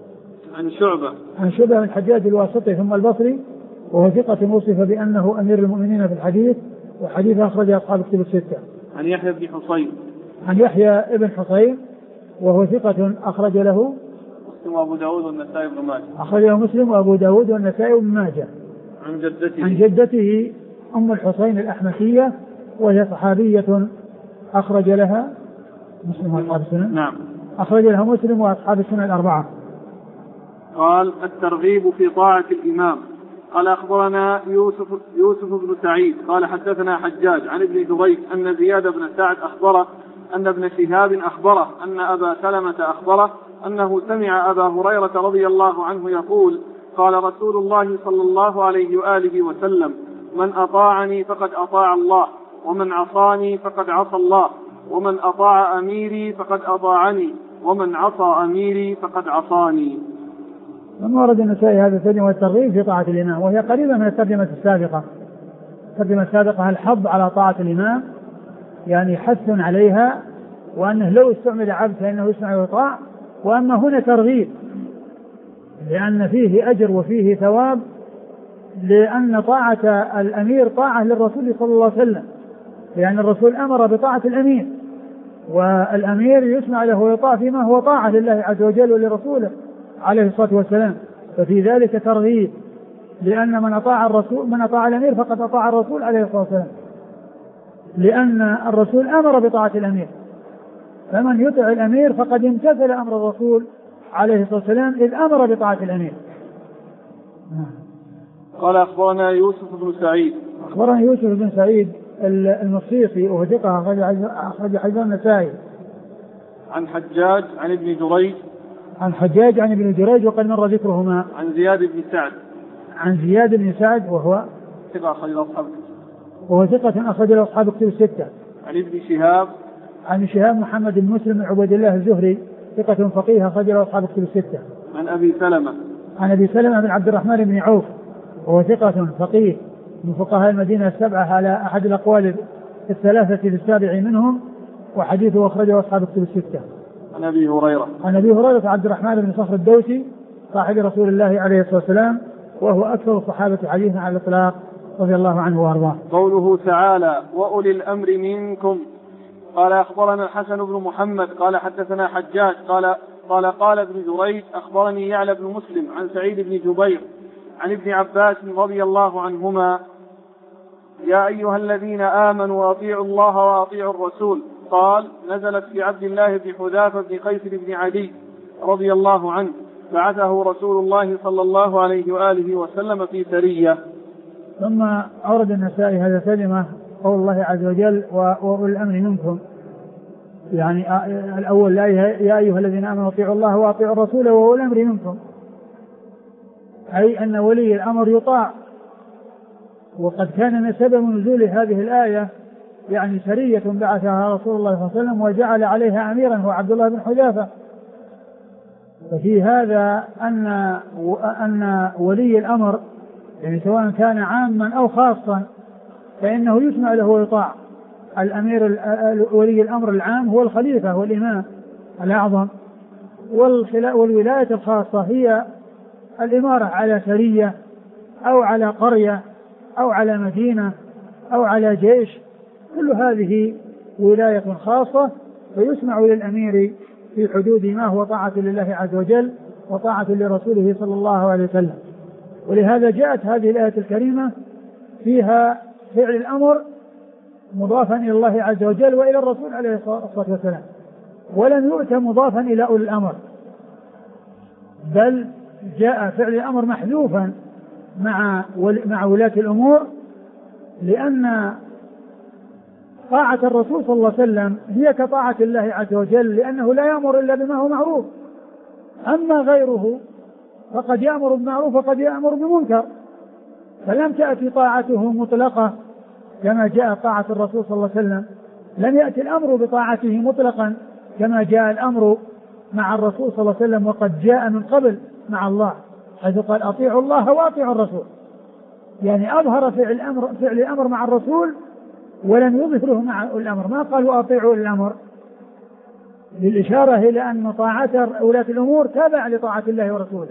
عن شعبة بن الحجاج الواسطي ثم البصري وهو ثقة وصف بأنه أمير المؤمنين في الحديث، وحديث أخرج أصحاب كتب الستة. عن يحيى بن حصين. عن يحيى بن حصين وهو ثقة أخرج له مسلم وأبو داود والنسائي بن ماجه. أخرج له مسلم وأبو داود والنسائي بن ماجه. عن جدته أم الحسين الأحمسية وهي صحابية أخرج لها مسلم وأصحاب السنن. نعم. أخرج لها مسلم وأصحاب السنن الأربعة. قال الترغيب في طاعة الإمام. قال أخبرنا يوسف بن سعيد قال حدثنا حجاج عن ابن جريج أن زياد بن سعد أخبره أن ابن شهاب أخبره أن أبا سلمة أخبره أنه سمع أبا هريرة رضي الله عنه يقول قال رسول الله صلى الله عليه وآله وسلم من أطاعني فقد أطاع الله ومن عصاني فقد عصى الله ومن أطاع أميري فقد أطاعني ومن عصى أميري فقد عصاني. ثم ورد النسائي هذا الترجمة والترغيب في طاعة الإمام، وهي قريبة من الترجمة السابقة. الترجمة السابقة الحظ على طاعة الإمام، يعني حث عليها، وأنه لو استعمل عبد فإنه يسمع ويطاع. وأما هنا ترغيب لأن فيه أجر وفيه ثواب، لأن طاعة الأمير طاعة للرسول صلى الله عليه وسلم، لأن الرسول أمر بطاعة الأمير، والأمير يسمع له ويطاع فيما هو طاعة لله عز وجل ولرسوله عليه الصلاة والسلام. ففي ذلك ترغيب، لأن من أطاع الأمير فقد أطاع الرسول عليه الصلاة والسلام، لأن الرسول أمر بطاعة الأمير، فمن يطع الأمير فقد امتثل أمر الرسول عليه الصلاة والسلام إذ أمر بطاعة الأمير. قال أخبرنا يوسف بن سعيد. أخبرنا يوسف بن سعيد المصيصي وهو ثقة أخرج حديث النسائي. عن حجاج عن ابن جريج. عن حجاج عن ابن جريج وقد مر ذكرهما. عن زياد بن سعد. عن زياد بن سعد وهو ثقة أخرج أصحاب وهو ثقة أخرج أصحاب كتب الستة. عن ابن شهاب. عن شهاب محمد بن مسلم بن عبيد الله الزهري ثقة فقيه أخرج أصحاب كتب الستة. عن أبي سلمة. عن أبي سلمة بن عبد الرحمن بن عوف وهو ثقة فقيه من فقهاء المدينة السبعة على أحد الأقوال الثلاثة للسابع منهم، وحديثه أخرجه أصحاب كتب الستة. عن أبي هريرة. عن أبي هريرة عبد الرحمن بن صخر الدوسي صاحب رسول الله عليه الصلاة والسلام، وهو أكثر الصحابة حديثا على الإطلاق رضي الله عنه وأرضاه. قوله تعالى وأولي الأمر منكم. قال أخبرنا الحسن بن محمد قال حدثنا حجاج قال ابن جريج أخبرني يعلى بن مسلم عن سعيد بن جبير عن ابن عباس رضي الله عنهما يا أيها الذين آمنوا أطيعوا الله وأطيعوا الرسول. قال نزلت في عبد الله بن حذافة بن قيس بن عدي رضي الله عنه بعثه رسول الله صلى الله عليه وآله وسلم في سرية. ثم أورد النسائي هذا كلمة قول الله عز وجل وأولي الأمر منكم، يعني الأول يا أيها الذين آمنوا أطيعوا الله وأطيعوا الرسول وأولي الأمر منكم، أي أن ولي الأمر يطاع. وقد كان من سبب نزول هذه الآية يعني سرية بعثها رسول الله صلى الله عليه وسلم وجعل عليها أميرا هو عبد الله بن حذافة. ففي هذا أن ولي الأمر يعني سواء كان عاما أو خاصا فإنه يسمع له ويطاع. الأمير ولي الأمر العام هو الخليفة والإمام الأعظم، والولاية الخاصة هي الإمارة على سرية أو على قرية أو على مدينة أو على جيش، كل هذه ولاية خاصة، فيسمع للأمير في حدود ما هو طاعة لله عز وجل وطاعة لرسوله صلى الله عليه وسلم. ولهذا جاءت هذه الآية الكريمة فيها فعل الأمر مضافا إلى الله عز وجل وإلى الرسول عليه الصلاة والسلام، ولم يؤت مضافا إلى أولي الأمر، بل جاء فعل الأمر محذوفا مع ولاة الأمور، لأن طاعة الرسول صلى الله عليه وسلم هي كطاعة الله عز وجل، لأنه لا يأمر إلا بما هو معروف. أما غيره فقد يأمر بالمعروف وقد يأمر بمنكر، فلم تأتي طاعته مطلقة كما جاء طاعة الرسول صلى الله عليه وسلم، لم يأتي الأمر بطاعته مطلقا كما جاء الأمر مع الرسول صلى الله عليه وسلم، وقد جاء من قبل مع الله حيث قال أطيعوا الله وأطيعوا الرسول، يعني أظهر فعل الأمر مع الرسول ولم يظهره مع الأمر، ما قال وأطيعوا الأمر، للإشارة إلى أن طاعة ولاة الأمور تابع لطاعة الله ورسوله.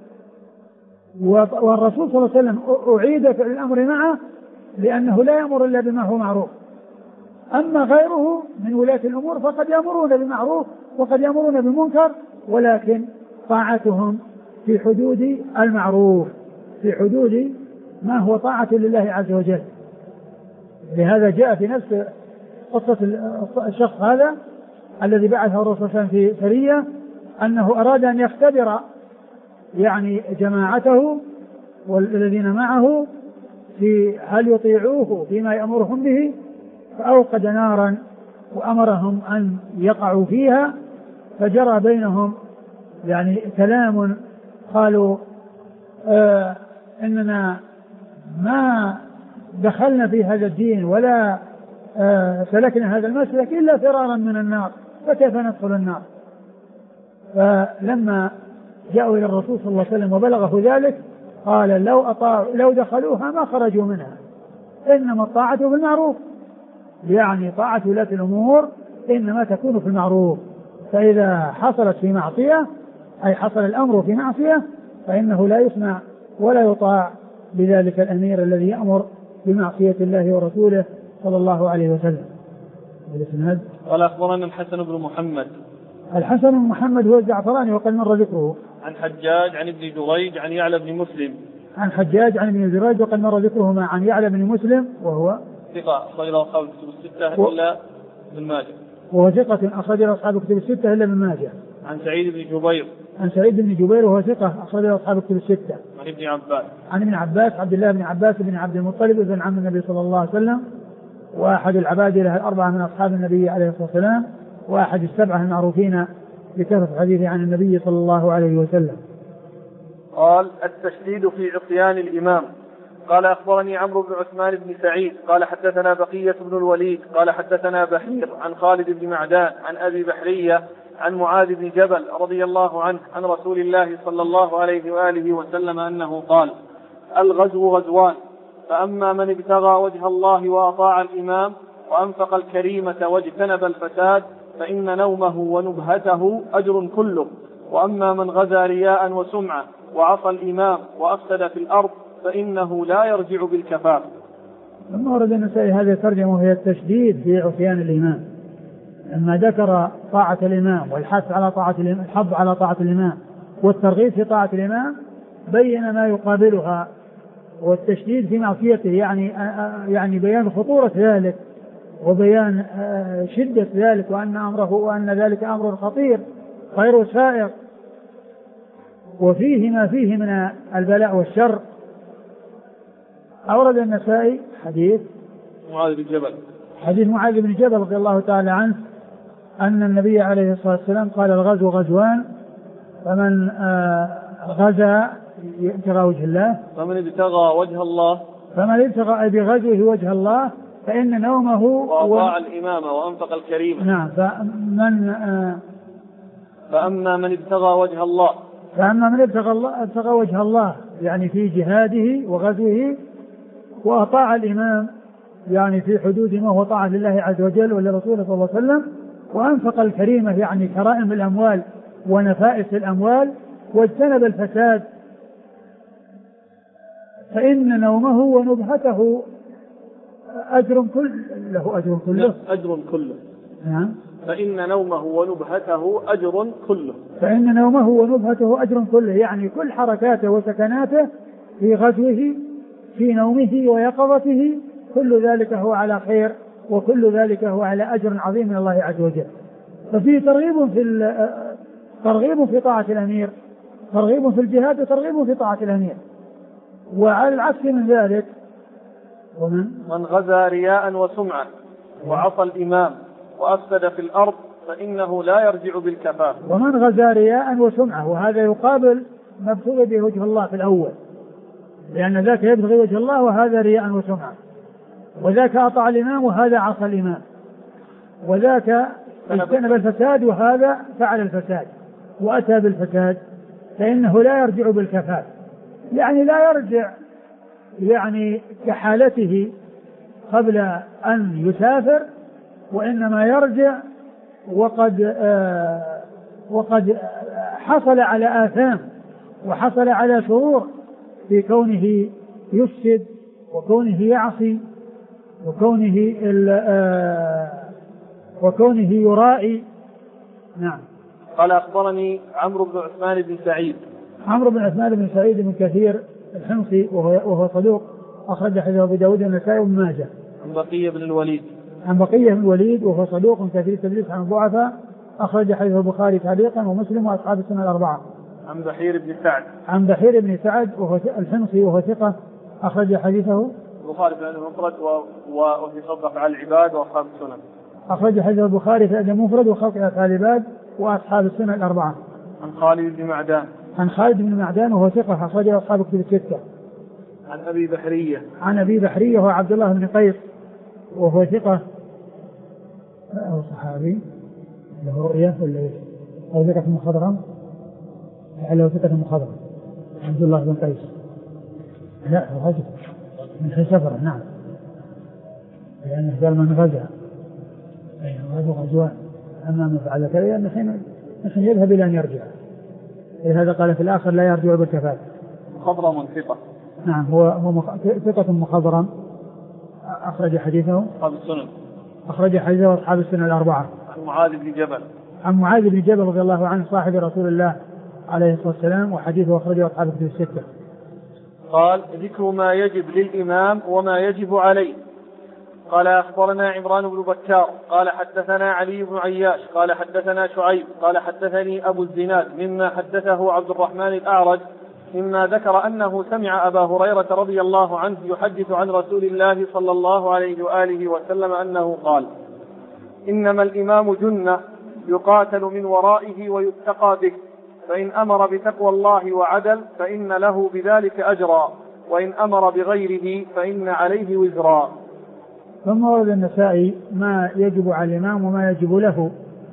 والرسول صلى الله عليه وسلم أعيد فعل الأمر معه لأنه لا يأمر إلا بما هو معروف. أما غيره من ولاة الأمور فقد يأمرون بمعروف وقد يأمرون بمنكر، ولكن طاعتهم في حدود المعروف، في حدود ما هو طاعة لله عز وجل. لهذا جاء في نفس قصة الشخص هذا الذي بعثه الرسول صلى الله عليه وسلم في سرية أنه أراد أن يختبر يعني جماعته والذين معه في هل يطيعوه فيما يأمرهم به، فأوقد نارا وأمرهم أن يقعوا فيها، فجرى بينهم يعني كلام، قالوا إننا ما دخلنا في هذا الدين ولا سلكنا هذا المسلك إلا فرارا من النار، فكيف ندخل النار؟ فلما جاءوا إلى الرسول صلى الله عليه وسلم وبلغه ذلك قال لو دخلوها ما خرجوا منها، إنما الطاعة بالمعروف، يعني طاعة ولاة الأمور إنما تكون في المعروف، فإذا حصلت في معصية أي حصل الأمر في معصية فإنه لا يسمع ولا يطاع بذلك الأمير الذي يأمر بمعصية الله ورسوله صلى الله عليه وسلم. قال أخبرنا الحسن بن محمد. الحسن بن محمد هو الزعفراني وقد مر ذكره. عن حجاج عن ابن جريج عن يعلى بن مسلم. عن حجاج عن ابن جريج وقد مر ذكره عن يعلى بن مسلم وهو ثقة أخرج له أصحاب الكتب الستة إلا ابن ماجه. وهو ثقة أخرج له أصحاب الكتب الستة إلا ابن ماجه. عن سعيد بن جبير. عن سعيد بن جبير وهو ثقة أخرج له أصحاب الكتب الستة. عن ابن عباس. عن ابن عباس عبد الله بن عباس بن عبد المطلب ابن عم النبي صلى الله عليه وسلم، وأحد العبادلة الأربعة من أصحاب النبي عليه الصلاة والسلام، وأحد السبعة المعروفين بكثرة الحديث عن النبي صلى الله عليه وسلم. قال التشديد في عصيان الإمام. قال أخبرني عمرو بن عثمان بن سعيد قال حدثنا بقية بن الوليد قال حدثنا بحير عن خالد بن معدان عن أبي بحرية عن معاذ بن جبل رضي الله عنه عن رسول الله صلى الله عليه وآله وسلم أنه قال الغزو غزوان، فأما من ابتغى وجه الله وأطاع الإمام وأنفق الكريمة واجتنب الفساد فإن نومه ونبهته أجر كله، وأما من غزا رياء وسمعة وعصى الإمام وأفسد في الأرض فإنه لا يرجع بالكفاف. لما ورد النسائي هذه الترجمة وهي التشديد في عصيان الإمام، لما ذكر طاعة الإمام والحث على طاعة الإمام، الحظ على طاعة الإمام والترغيب في طاعة الإمام، بين ما يقابلها، والتشديد في معصيته يعني بيان خطورة ذلك وبيان شدة ذلك، وأن أمره وأن ذلك أمر خطير غير سائغ، وفيه ما فيه من البلاء والشر. أورد النسائي حديث معاذ بن جبل، حديث معاذ بن جبل رضي الله تعالى عنه أن النبي عليه الصلاة والسلام قال الغزو غزوان، فمن غزا ابتغى وجه الله فمن ابتغى وجه الله فمن ابتغى بغزوه وجه الله فإن نومه وأطاع الإمام وأنفق الكريمة. نعم. فأما من ابتغى وجه الله ابتغى وجه الله يعني في جهاده وغزوه وأطاع الإمام يعني في حدود ما هو طاعة لله عز وجل ولرسوله صلى الله عليه وسلم، وأنفق الكريمة يعني كرائم الأموال ونفائس الأموال، واجتنب الفساد، فإن نومه ونبهته أجر له أجر كله. أجر كله. نعم. فإن نومه ونبهته أجر كله. فإن نومه ونبهته أجر كله، يعني كل حركاته وسكناته في غزوه في نومه ويقظته كل ذلك هو على خير، وكل ذلك هو على أجر عظيم من الله عز وجل. ففيه ترغيب في طاعة الأمير، ترغيب في الجهاد، وترغيب في طاعة الأمير. وعلى العكس من ذلك من غزا رياء وسمعة وعصى الإمام وأفسد في الأرض فإنه لا يرجع بالكفاف. ومن غزا رياء وسمعة، وهذا يقابل ما ابتغي به وجه الله في الأول، لأن ذاك يبتغي وجه الله وهذا رياء وسمعة، وذاك أطاع الإمام وهذا عصى الإمام، وذاك اجتنب الفساد وهذا فعل الفساد وأتى بالفساد، فإنه لا يرجع بالكفاف، يعني لا يرجع يعني كحالته قبل أن يسافر، وإنما يرجع وقد حصل على آثام وحصل على شرور في كونه يفسد وكونه يعصي وكونه يرائي. نعم. قال أخبرني عمرو بن عثمان بن سعيد. عمرو بن عثمان بن سعيد بن كثير الحمصي وهو صدوق، أخرج حديثه أبو داود والنسائي وابن ماجه. عن بقية بن الوليد. عن بقية بن الوليد وهو صدوق كثير التدليس عن الضعفاء، أخرج حديثه البخاري تعليقا ومسلم وأصحاب السنة الأربعة. عن بحير بن سعد. عن بحير بن سعد وهو الحمصي وهو ثقة، أخرج حديثه البخاري في الأدب المفرد وفي خلق أفعال العباد وأصحاب السنن. أخرج حديث البخاري في الأدب المفرد وخلق أفعال العباد وأصحاب السنن الأربعة. عن خالد بن معدان. عن خالد بن معدان وهو ثقة، أخرج أصحاب كتب الستة. عن أبي بحرية. عن أبي بحرية وهو عبد الله بن قيس وهو ثقة أو صحابي له رؤية ولا أو ثقة مخضرم، لعله ثقة مخضرم. عبد الله بن قيس لا هو رجل من حي سفرة. نعم، لأنه قال من غزا غزوان أما من فعل كذا نحن يذهب إلى أن يرجع، لهذا قال في الآخر لا يرجع بالكفاف. مخضرم ثقة. نعم، هو ثقة مخضرم، أخرج حديثه أصحاب السنن. أخرج حديثه أصحاب السنن الأربعة. عن معاذ بن جبل. عن معاذ بن جبل رضي الله عنه صاحب رسول الله عليه الصلاة والسلام، وحديثه أخرجه أصحاب كتب الستة. قال ذكر ما يجب للإمام وما يجب عليه. قال أخبرنا عمران بن بكار قال حدثنا علي بن عياش قال حدثنا شعيب قال حدثني أبو الزناد مما حدثه عبد الرحمن الأعرج مما ذكر أنه سمع أبا هريرة رضي الله عنه يحدث عن رسول الله صلى الله عليه وآله وسلم أنه قال: إنما الإمام جنة يقاتل من ورائه ويتقى به، فإن أمر بتقوى الله وعدل فإن له بذلك أجرا، وإن أمر بغيره فإن عليه وزرا. ثم ورد النسائي ما يجب على الإمام وما يجب له.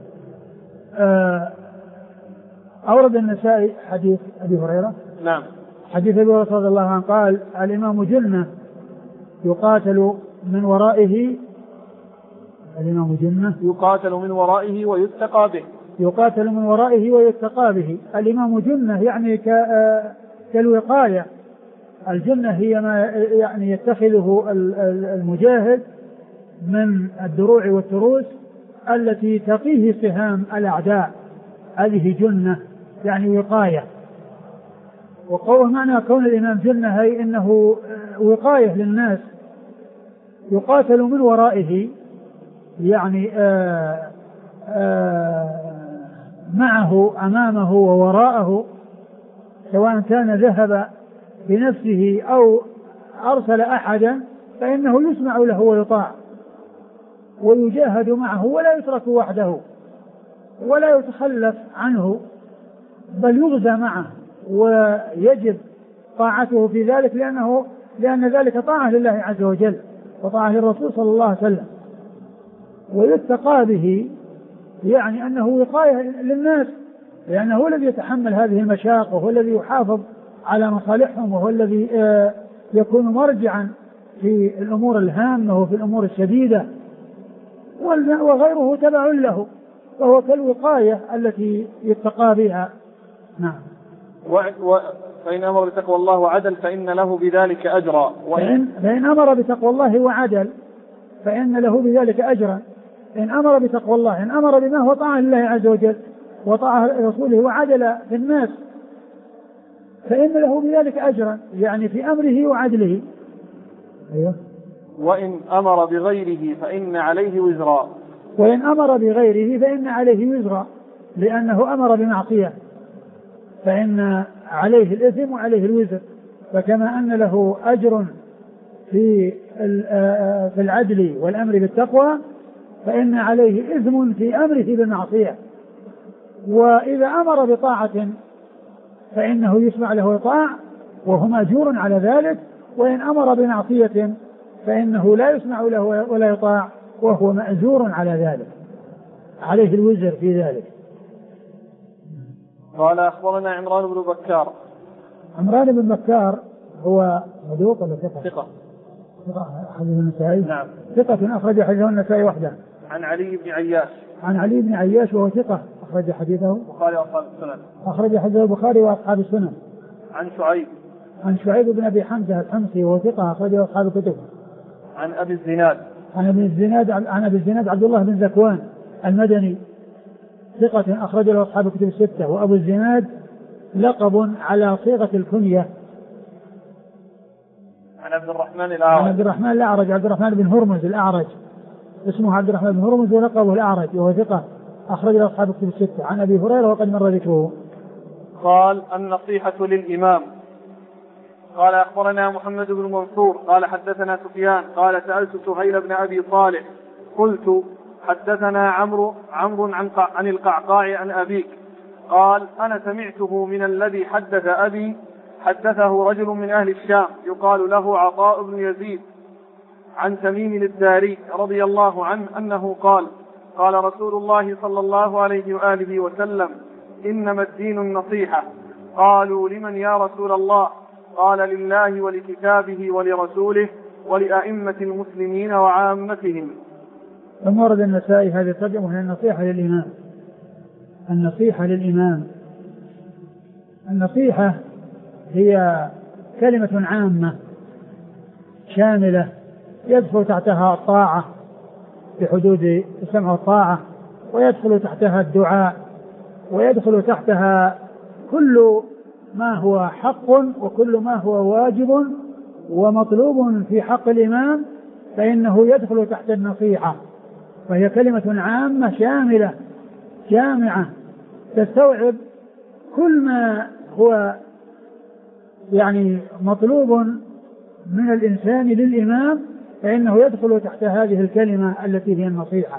أورد النسائي حديث أبي هريرة. نعم. حديث أبي هريرة رضي الله عنه قال: الإمام جنة يقاتل من ورائه. الإمام جنة يقاتل من ورائه ويتقى به. يقاتل من ورائه ويتقى به. الإمام جنة يعني كالوقاية. الجنة هي ما يعني يتخذه المجاهد من الدروع والتروس التي تقيه سهام الأعداء، هذه جنة يعني وقاية. وقوله معنى كون الإمام جنة هي إنه وقاية للناس، يقاتل من ورائه يعني معه أمامه ووراءه، سواء كان ذهب بنفسه أو أرسل أحدا فإنه يسمع له ويطاع ويجاهد معه ولا يترك وحده ولا يتخلف عنه، بل يغزى معه ويجب طاعته في ذلك، لأن ذلك طاعة لله عز وجل وطاعة للرسول صلى الله عليه وسلم. ويتقى به يعني أنه وقاية للناس، لأنه هو الذي يتحمل هذه المشاق، وهو الذي يحافظ على مصالحهم، وهو الذي يكون مرجعا في الأمور الهامة وفي الأمور الشديدة، وغيره تبع له، فهو كالوقاية التي يتقى بها. نعم. فإن أمر بتقوى الله وعدل فإن له بذلك أجرا. فإن أمر بتقوى الله وعدل فإن له بذلك أجرا. إن أمر بتقوى الله، إن أمر بما هو طاعة لله عز وجل وطاعة رسوله وعدل في الناس فإن له بذلك أجرا، يعني في أمره وعدله. أيوه. وإن أمر بغيره فإن عليه وزرا. وإن أمر بغيره فإن عليه وزرا، لأنه أمر بمعصية فإن عليه الإثم وعليه الوزر. فكما أن له أجر في العدل والأمر بالتقوى فإن عليه إثم في أمره بالمعصية. وإذا أمر بطاعة فإنه يسمع له ويطاع وهو مأجور على ذلك، وإن أمر بمعصية فإنه لا يسمع له ولا يطاع وهو مأجور على ذلك، عليه الوزر في ذلك. قال أخبرنا عمران بن بكار. عمران بن بكار هو صدوق ولا ثقة؟ ثقة. حديث النسائي. نعم. ثقة أخرج حديثه النسائي وحده. عن علي بن عياش. عن علي بن عياش وهو ثقة أخرج حديثه البخاري وأصحاب السنن. أخرج حديثه البخاري وأصحاب السنن. عن شعيب. عن شعيب بن أبي حمزة الحمصي وهو ثقة أخرجه أصحاب الكتب. عن أبي الزناد. عن أبي الزناد عبد الله بن زكوان المدني ثقة أخرج له أصحاب الكتب الستة. وأبو الزناد لقب على صيغة الكنية. عن عبد الرحمن الأعرج. عن عبد الرحمن الأعرج، عبد الرحمن بن هرمز الأعرج، اسمه عبد الرحمن بن هرمز ولقبه الأعرج وهو ثقة أخرج له أصحاب الكتب الستة. عن أبي هريرة وقد مر ذكره. قال النصيحة للإمام. قال أخبرنا محمد بن منصور قال حدثنا سفيان قال سألت سهيل بن أبي صالح قلت حدثنا عمرو عن القعقاع عن أبيك، قال أنا سمعته من الذي حدث أبي، حدثه رجل من أهل الشام يقال له عطاء بن يزيد عن تميم الداري رضي الله عنه أنه قال قال رسول الله صلى الله عليه وآله وسلم إنما الدين النصيحة. قالوا لمن يا رسول الله؟ قال لله ولكتابه ولرسوله ولأئمة المسلمين وعامتهم. ثم ورد النسائي هذه الترجمة من النصيحة للإمام. النصيحة للإمام، النصيحة هي كلمة عامة شاملة يدخل تحتها الطاعة في حدود السمع والطاعة، ويدخل تحتها الدعاء، ويدخل تحتها كل ما هو حق وكل ما هو واجب ومطلوب في حق الإمام فإنه يدخل تحت النصيحة. فهي كلمة عامة شاملة جامعة تستوعب كل ما هو يعني مطلوب من الإنسان للإمام، فإنه يدخل تحت هذه الكلمة التي هي النصيحة.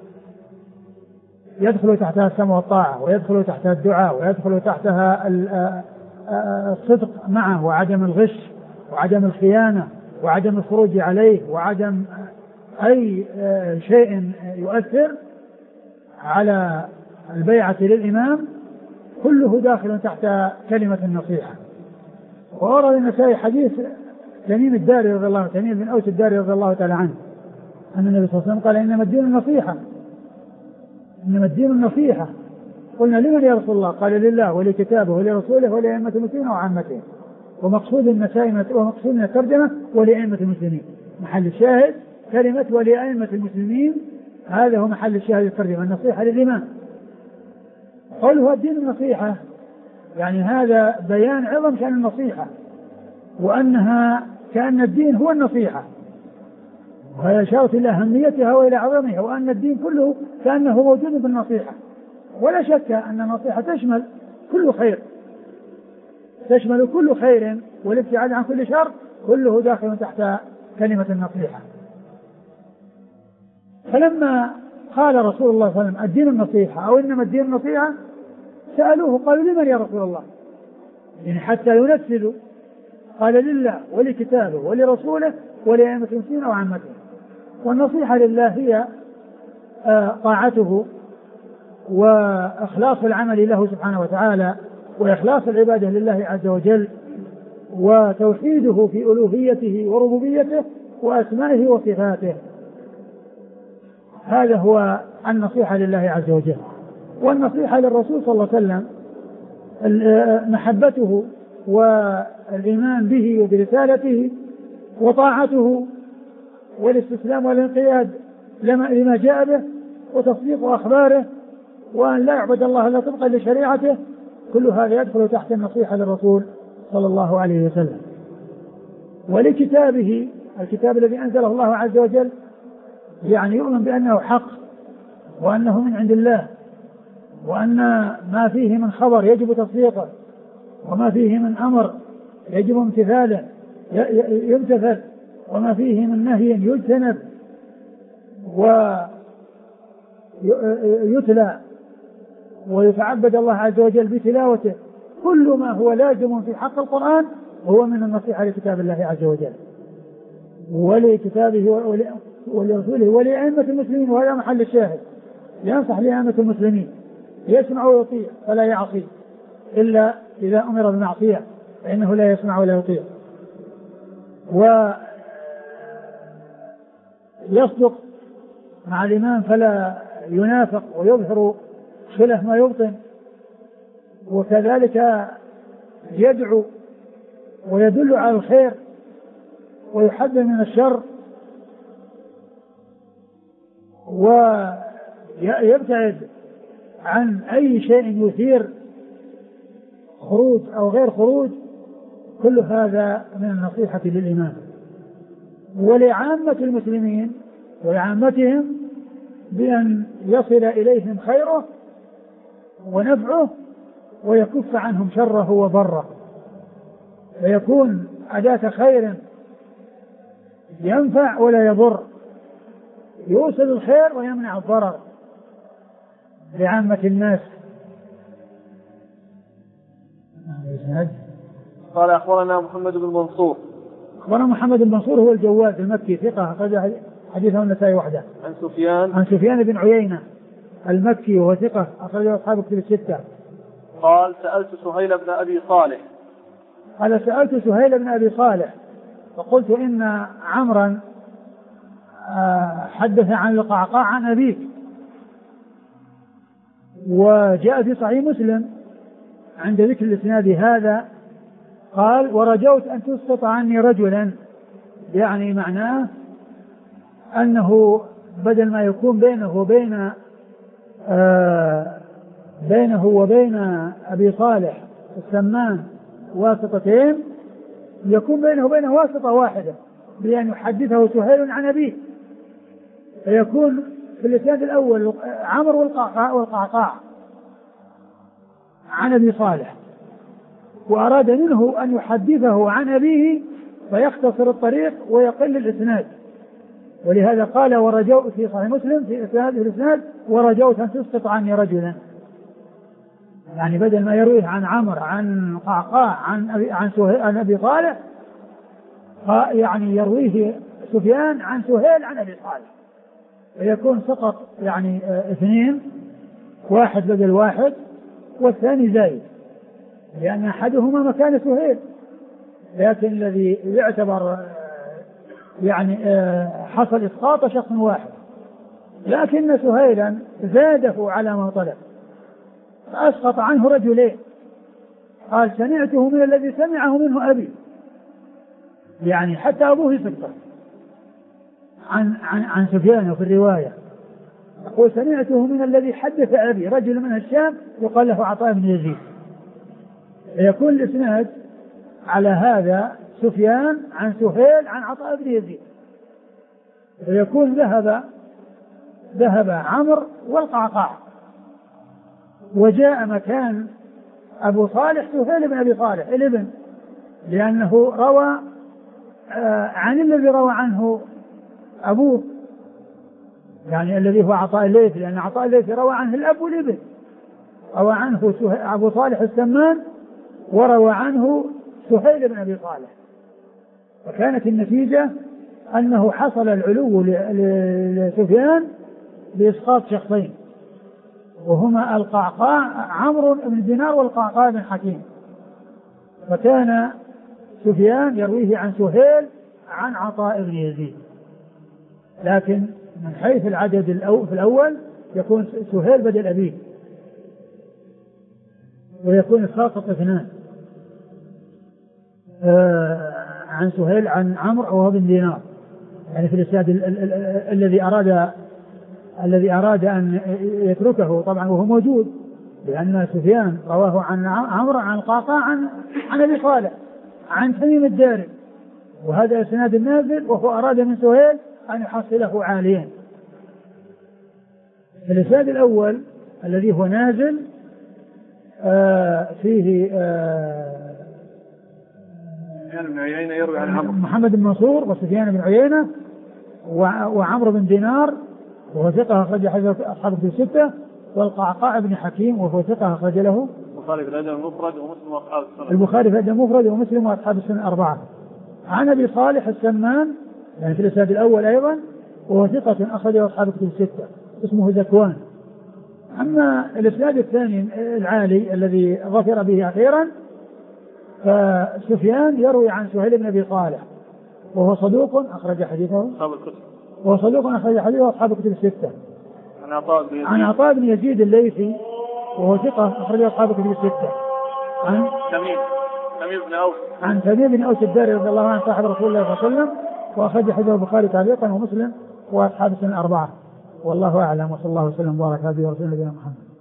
يدخل تحتها السمع والطاعة، ويدخل تحتها الدعاء، ويدخل تحتها الصدق معه وعدم الغش وعدم الخيانة وعدم الخروج عليه وعدم أي شيء يؤثر على البيعة للإمام، كله داخل تحت كلمة النصيحة. وأورد النسائي حديث تميم الداري رضي الله عنه، تميم بن أوس الداري رضي الله تعالى عنه، أن النبي صلى الله عليه وسلم قال إنما الدين النصيحة، إنما الدين النصيحة. قلنا لمن يا رسول الله؟ قال لله ولكتابه ولرسوله ولأئمة المسلمين وعامتهم. ومقصود النسائي ومقصود من الترجمة ولأئمة المسلمين، محل الشاهد كلمة ولأئمة المسلمين، هذا هو محل الشاهد الترجمة، النصيحة للإمام. قوله الدين النصيحة يعني هذا بيان عظم شأن النصيحة، وأنها كأن الدين هو النصيحة، وهي إشارة إلى أهميتها وإلى عظمها، وأن الدين كله كأنه موجود بالنصيحة. ولا شك أن النصيحة تشمل كل خير، تشمل كل خير والابتعاد عن كل شر، كله داخل تحت كلمة النصيحة. فلما قال رسول الله صلى الله عليه وسلم الدين النصيحة أو إنما الدين النصيحة سألوه قالوا لمن يا رسول الله؟ يعني حتى ينفذوا. قال لله ولكتابه ولرسوله ولأئمة المسلمين وعامتهم. والنصيحة لله هي طاعته وإخلاص العمل له سبحانه وتعالى، وإخلاص العبادة لله عز وجل، وتوحيده في ألوهيته وربوبيته وأسمائه وصفاته. هذا هو النصيحة لله عز وجل. والنصيحة للرسول صلى الله عليه وسلم محبته والإيمان به وبرسالته وطاعته والاستسلام والانقياد لما جاء به وتصديق أخباره وأن لا يعبد الله إلا طبقا لشريعته. كل هذا يدخل تحت النصيحة للرسول صلى الله عليه وسلم. ولكتابه الكتاب الذي أنزله الله عز وجل يعني يؤمن بأنه حق وأنه من عند الله وأن ما فيه من خبر يجب تصديقه وما فيه من أمر يجب امتثاله يمتثل وما فيه من نهي يجتنب ويتلى ويتعبد الله عز وجل بتلاوته. كل ما هو لازم في حق القرآن هو من النصيحة لكتاب الله عز وجل ولكتابه ولرسوله ولأئمة المسلمين. وهذا محل الشاهد. ينصح لأئمة المسلمين يسمع ويطيع فلا يعصي إلا إذا أمر بمعصية فإنه لا يسمع ولا يطيع. ويصدق مع الإمام فلا ينافق ويظهر خلاف ما يبطن. وكذلك يدعو ويدل على الخير ويحذر من الشر ويبتعد عن أي شيء يثير خروج أو غير خروج. كل هذا من النصيحة للإمام ولعامة المسلمين ولعامتهم بأن يصل إليهم خيره ونفعه ويكف عنهم شره وضره فيكون أداة خير ينفع ولا يضر يوصل الخير ويمنع الضرر لعامة الناس. قال أخبرنا محمد بن منصور. أخبرنا محمد بن منصور هو الجواد المكي ثقة أخرج حديثه النسائي وحده. عن سفيان بن عيينة المكي وهو ثقة أخرجه أصحاب الكتب الستة. قال سألت سهيل بن أبي صالح. قال سألت سهيل بن أبي صالح فقلت إن عمرا حدث عن القعقاع عن أبيك وجاء في صحيح مسلم عند ذكر الإسناد هذا قال ورجوت أن تسقط عني رجلا يعني معناه أنه بدل ما يكون بينه وبين أبي صالح السمان واسطتين يكون بينه وبينه واسطة واحدة بأن يحدثه سهيل عن أبيه فيكون في الإسناد الأول عمرو والقعقاع عن أبي صالح وأراد منه أن يحدثه عن أبيه فيختصر الطريق ويقل الإسناد. ولهذا قال ورجوت في صحيح مسلم في الإسناد ورجوت أن تسقط عني رجلا يعني بدل ما يرويه عن عمرو عن قعقاع عن أبي صالح يعني يرويه سفيان عن سهيل عن أبي صالح فيكون سقط يعني اثنين واحد بدل واحد والثاني زايد لأن أحدهما مكان سهيل لكن الذي يعتبر يعني حصل إسقاط شخص واحد لكن سهيلا زاده على ما طلب فأسقط عنه رجلين قال سمعته من الذي سمعه منه أبي يعني حتى أبوه سقط عن سفيان وفي الرواية يقول سمعته من الذي حدث أبي رجل من الشام يقال له عطاء بن يزيد يكون الإسناد على هذا سفيان عن سهيل عن عطاء بن يزيد ويكون ذهب عمرو والقعقاع وجاء مكان أبو صالح سهيل بن أبي صالح الابن لأنه روى عن الذي روى عنه أبوه يعني الذي هو عطاء الليث لأن عطاء الليث روى عنه الأب والابن روى عنه أبو صالح السمان وروى عنه سهيل بن أبي صالح وكانت النتيجة أنه حصل العلو لسفيان بإسقاط شخصين وهما القعقاع عمرو بن دينار والقعقاع بن حكيم فكان سفيان يرويه عن سهيل عن عطاء بن يزيد، لكن من حيث العدد في الأول يكون سهيل بدل أبيه، ويكون الساقط اثنان، عن سهيل عن عمرو وهو بن دينار، يعني في الإسناد الذي أراد أن يتركه طبعا وهو موجود، لأن سفيان رواه عن عمرو عن القعقاع عن أبي صالح عن تميم الداري، وهذا إسناد نازل، وهو أراد من سهيل أن يحصله عاليا. الإسناد الأول الذي هو نازل فيه بن عيينة يروي عن عمرو، محمد بن منصور وسفيان بن عيينة وعمرو بن دينار وهو ثقة أخرج حديث أصحاب في الستة، والقعقاع بن حكيم وهو ثقة أخرج له البخاري في الأدب المفرد ومسلم وأصحاب السنن، البخاري في الأدب المفرد ومسلم وأصحاب السنن الأربعة. عن أبي صالح السمان يعني في الإسناد الأول أيضا وهو ثقة أخرجه أصحاب في الستة اسمه ذكوان. أما الإسناد الثاني العالي الذي ظفر به أخيرا فسفيان يروي عن سهيل بن أبي صالح وهو صدوق أخرج حديثه أصحاب الكتب، وهو صدوق أخرج حديثه أصحاب الكتب الستة. عن عطاء بن يزيد الليثي وهو ثقة أخرج أصحاب الكتب الستة. عن تميم بن أوس الداري رضي الله عنه صاحب رسول الله صلى الله عليه وسلم، وأخرج حديثه البخاري تعليقا ومسلم وأصحاب السنن الأربعة. والله أعلم، وصلى الله وسلم وبارك على نبينا محمد.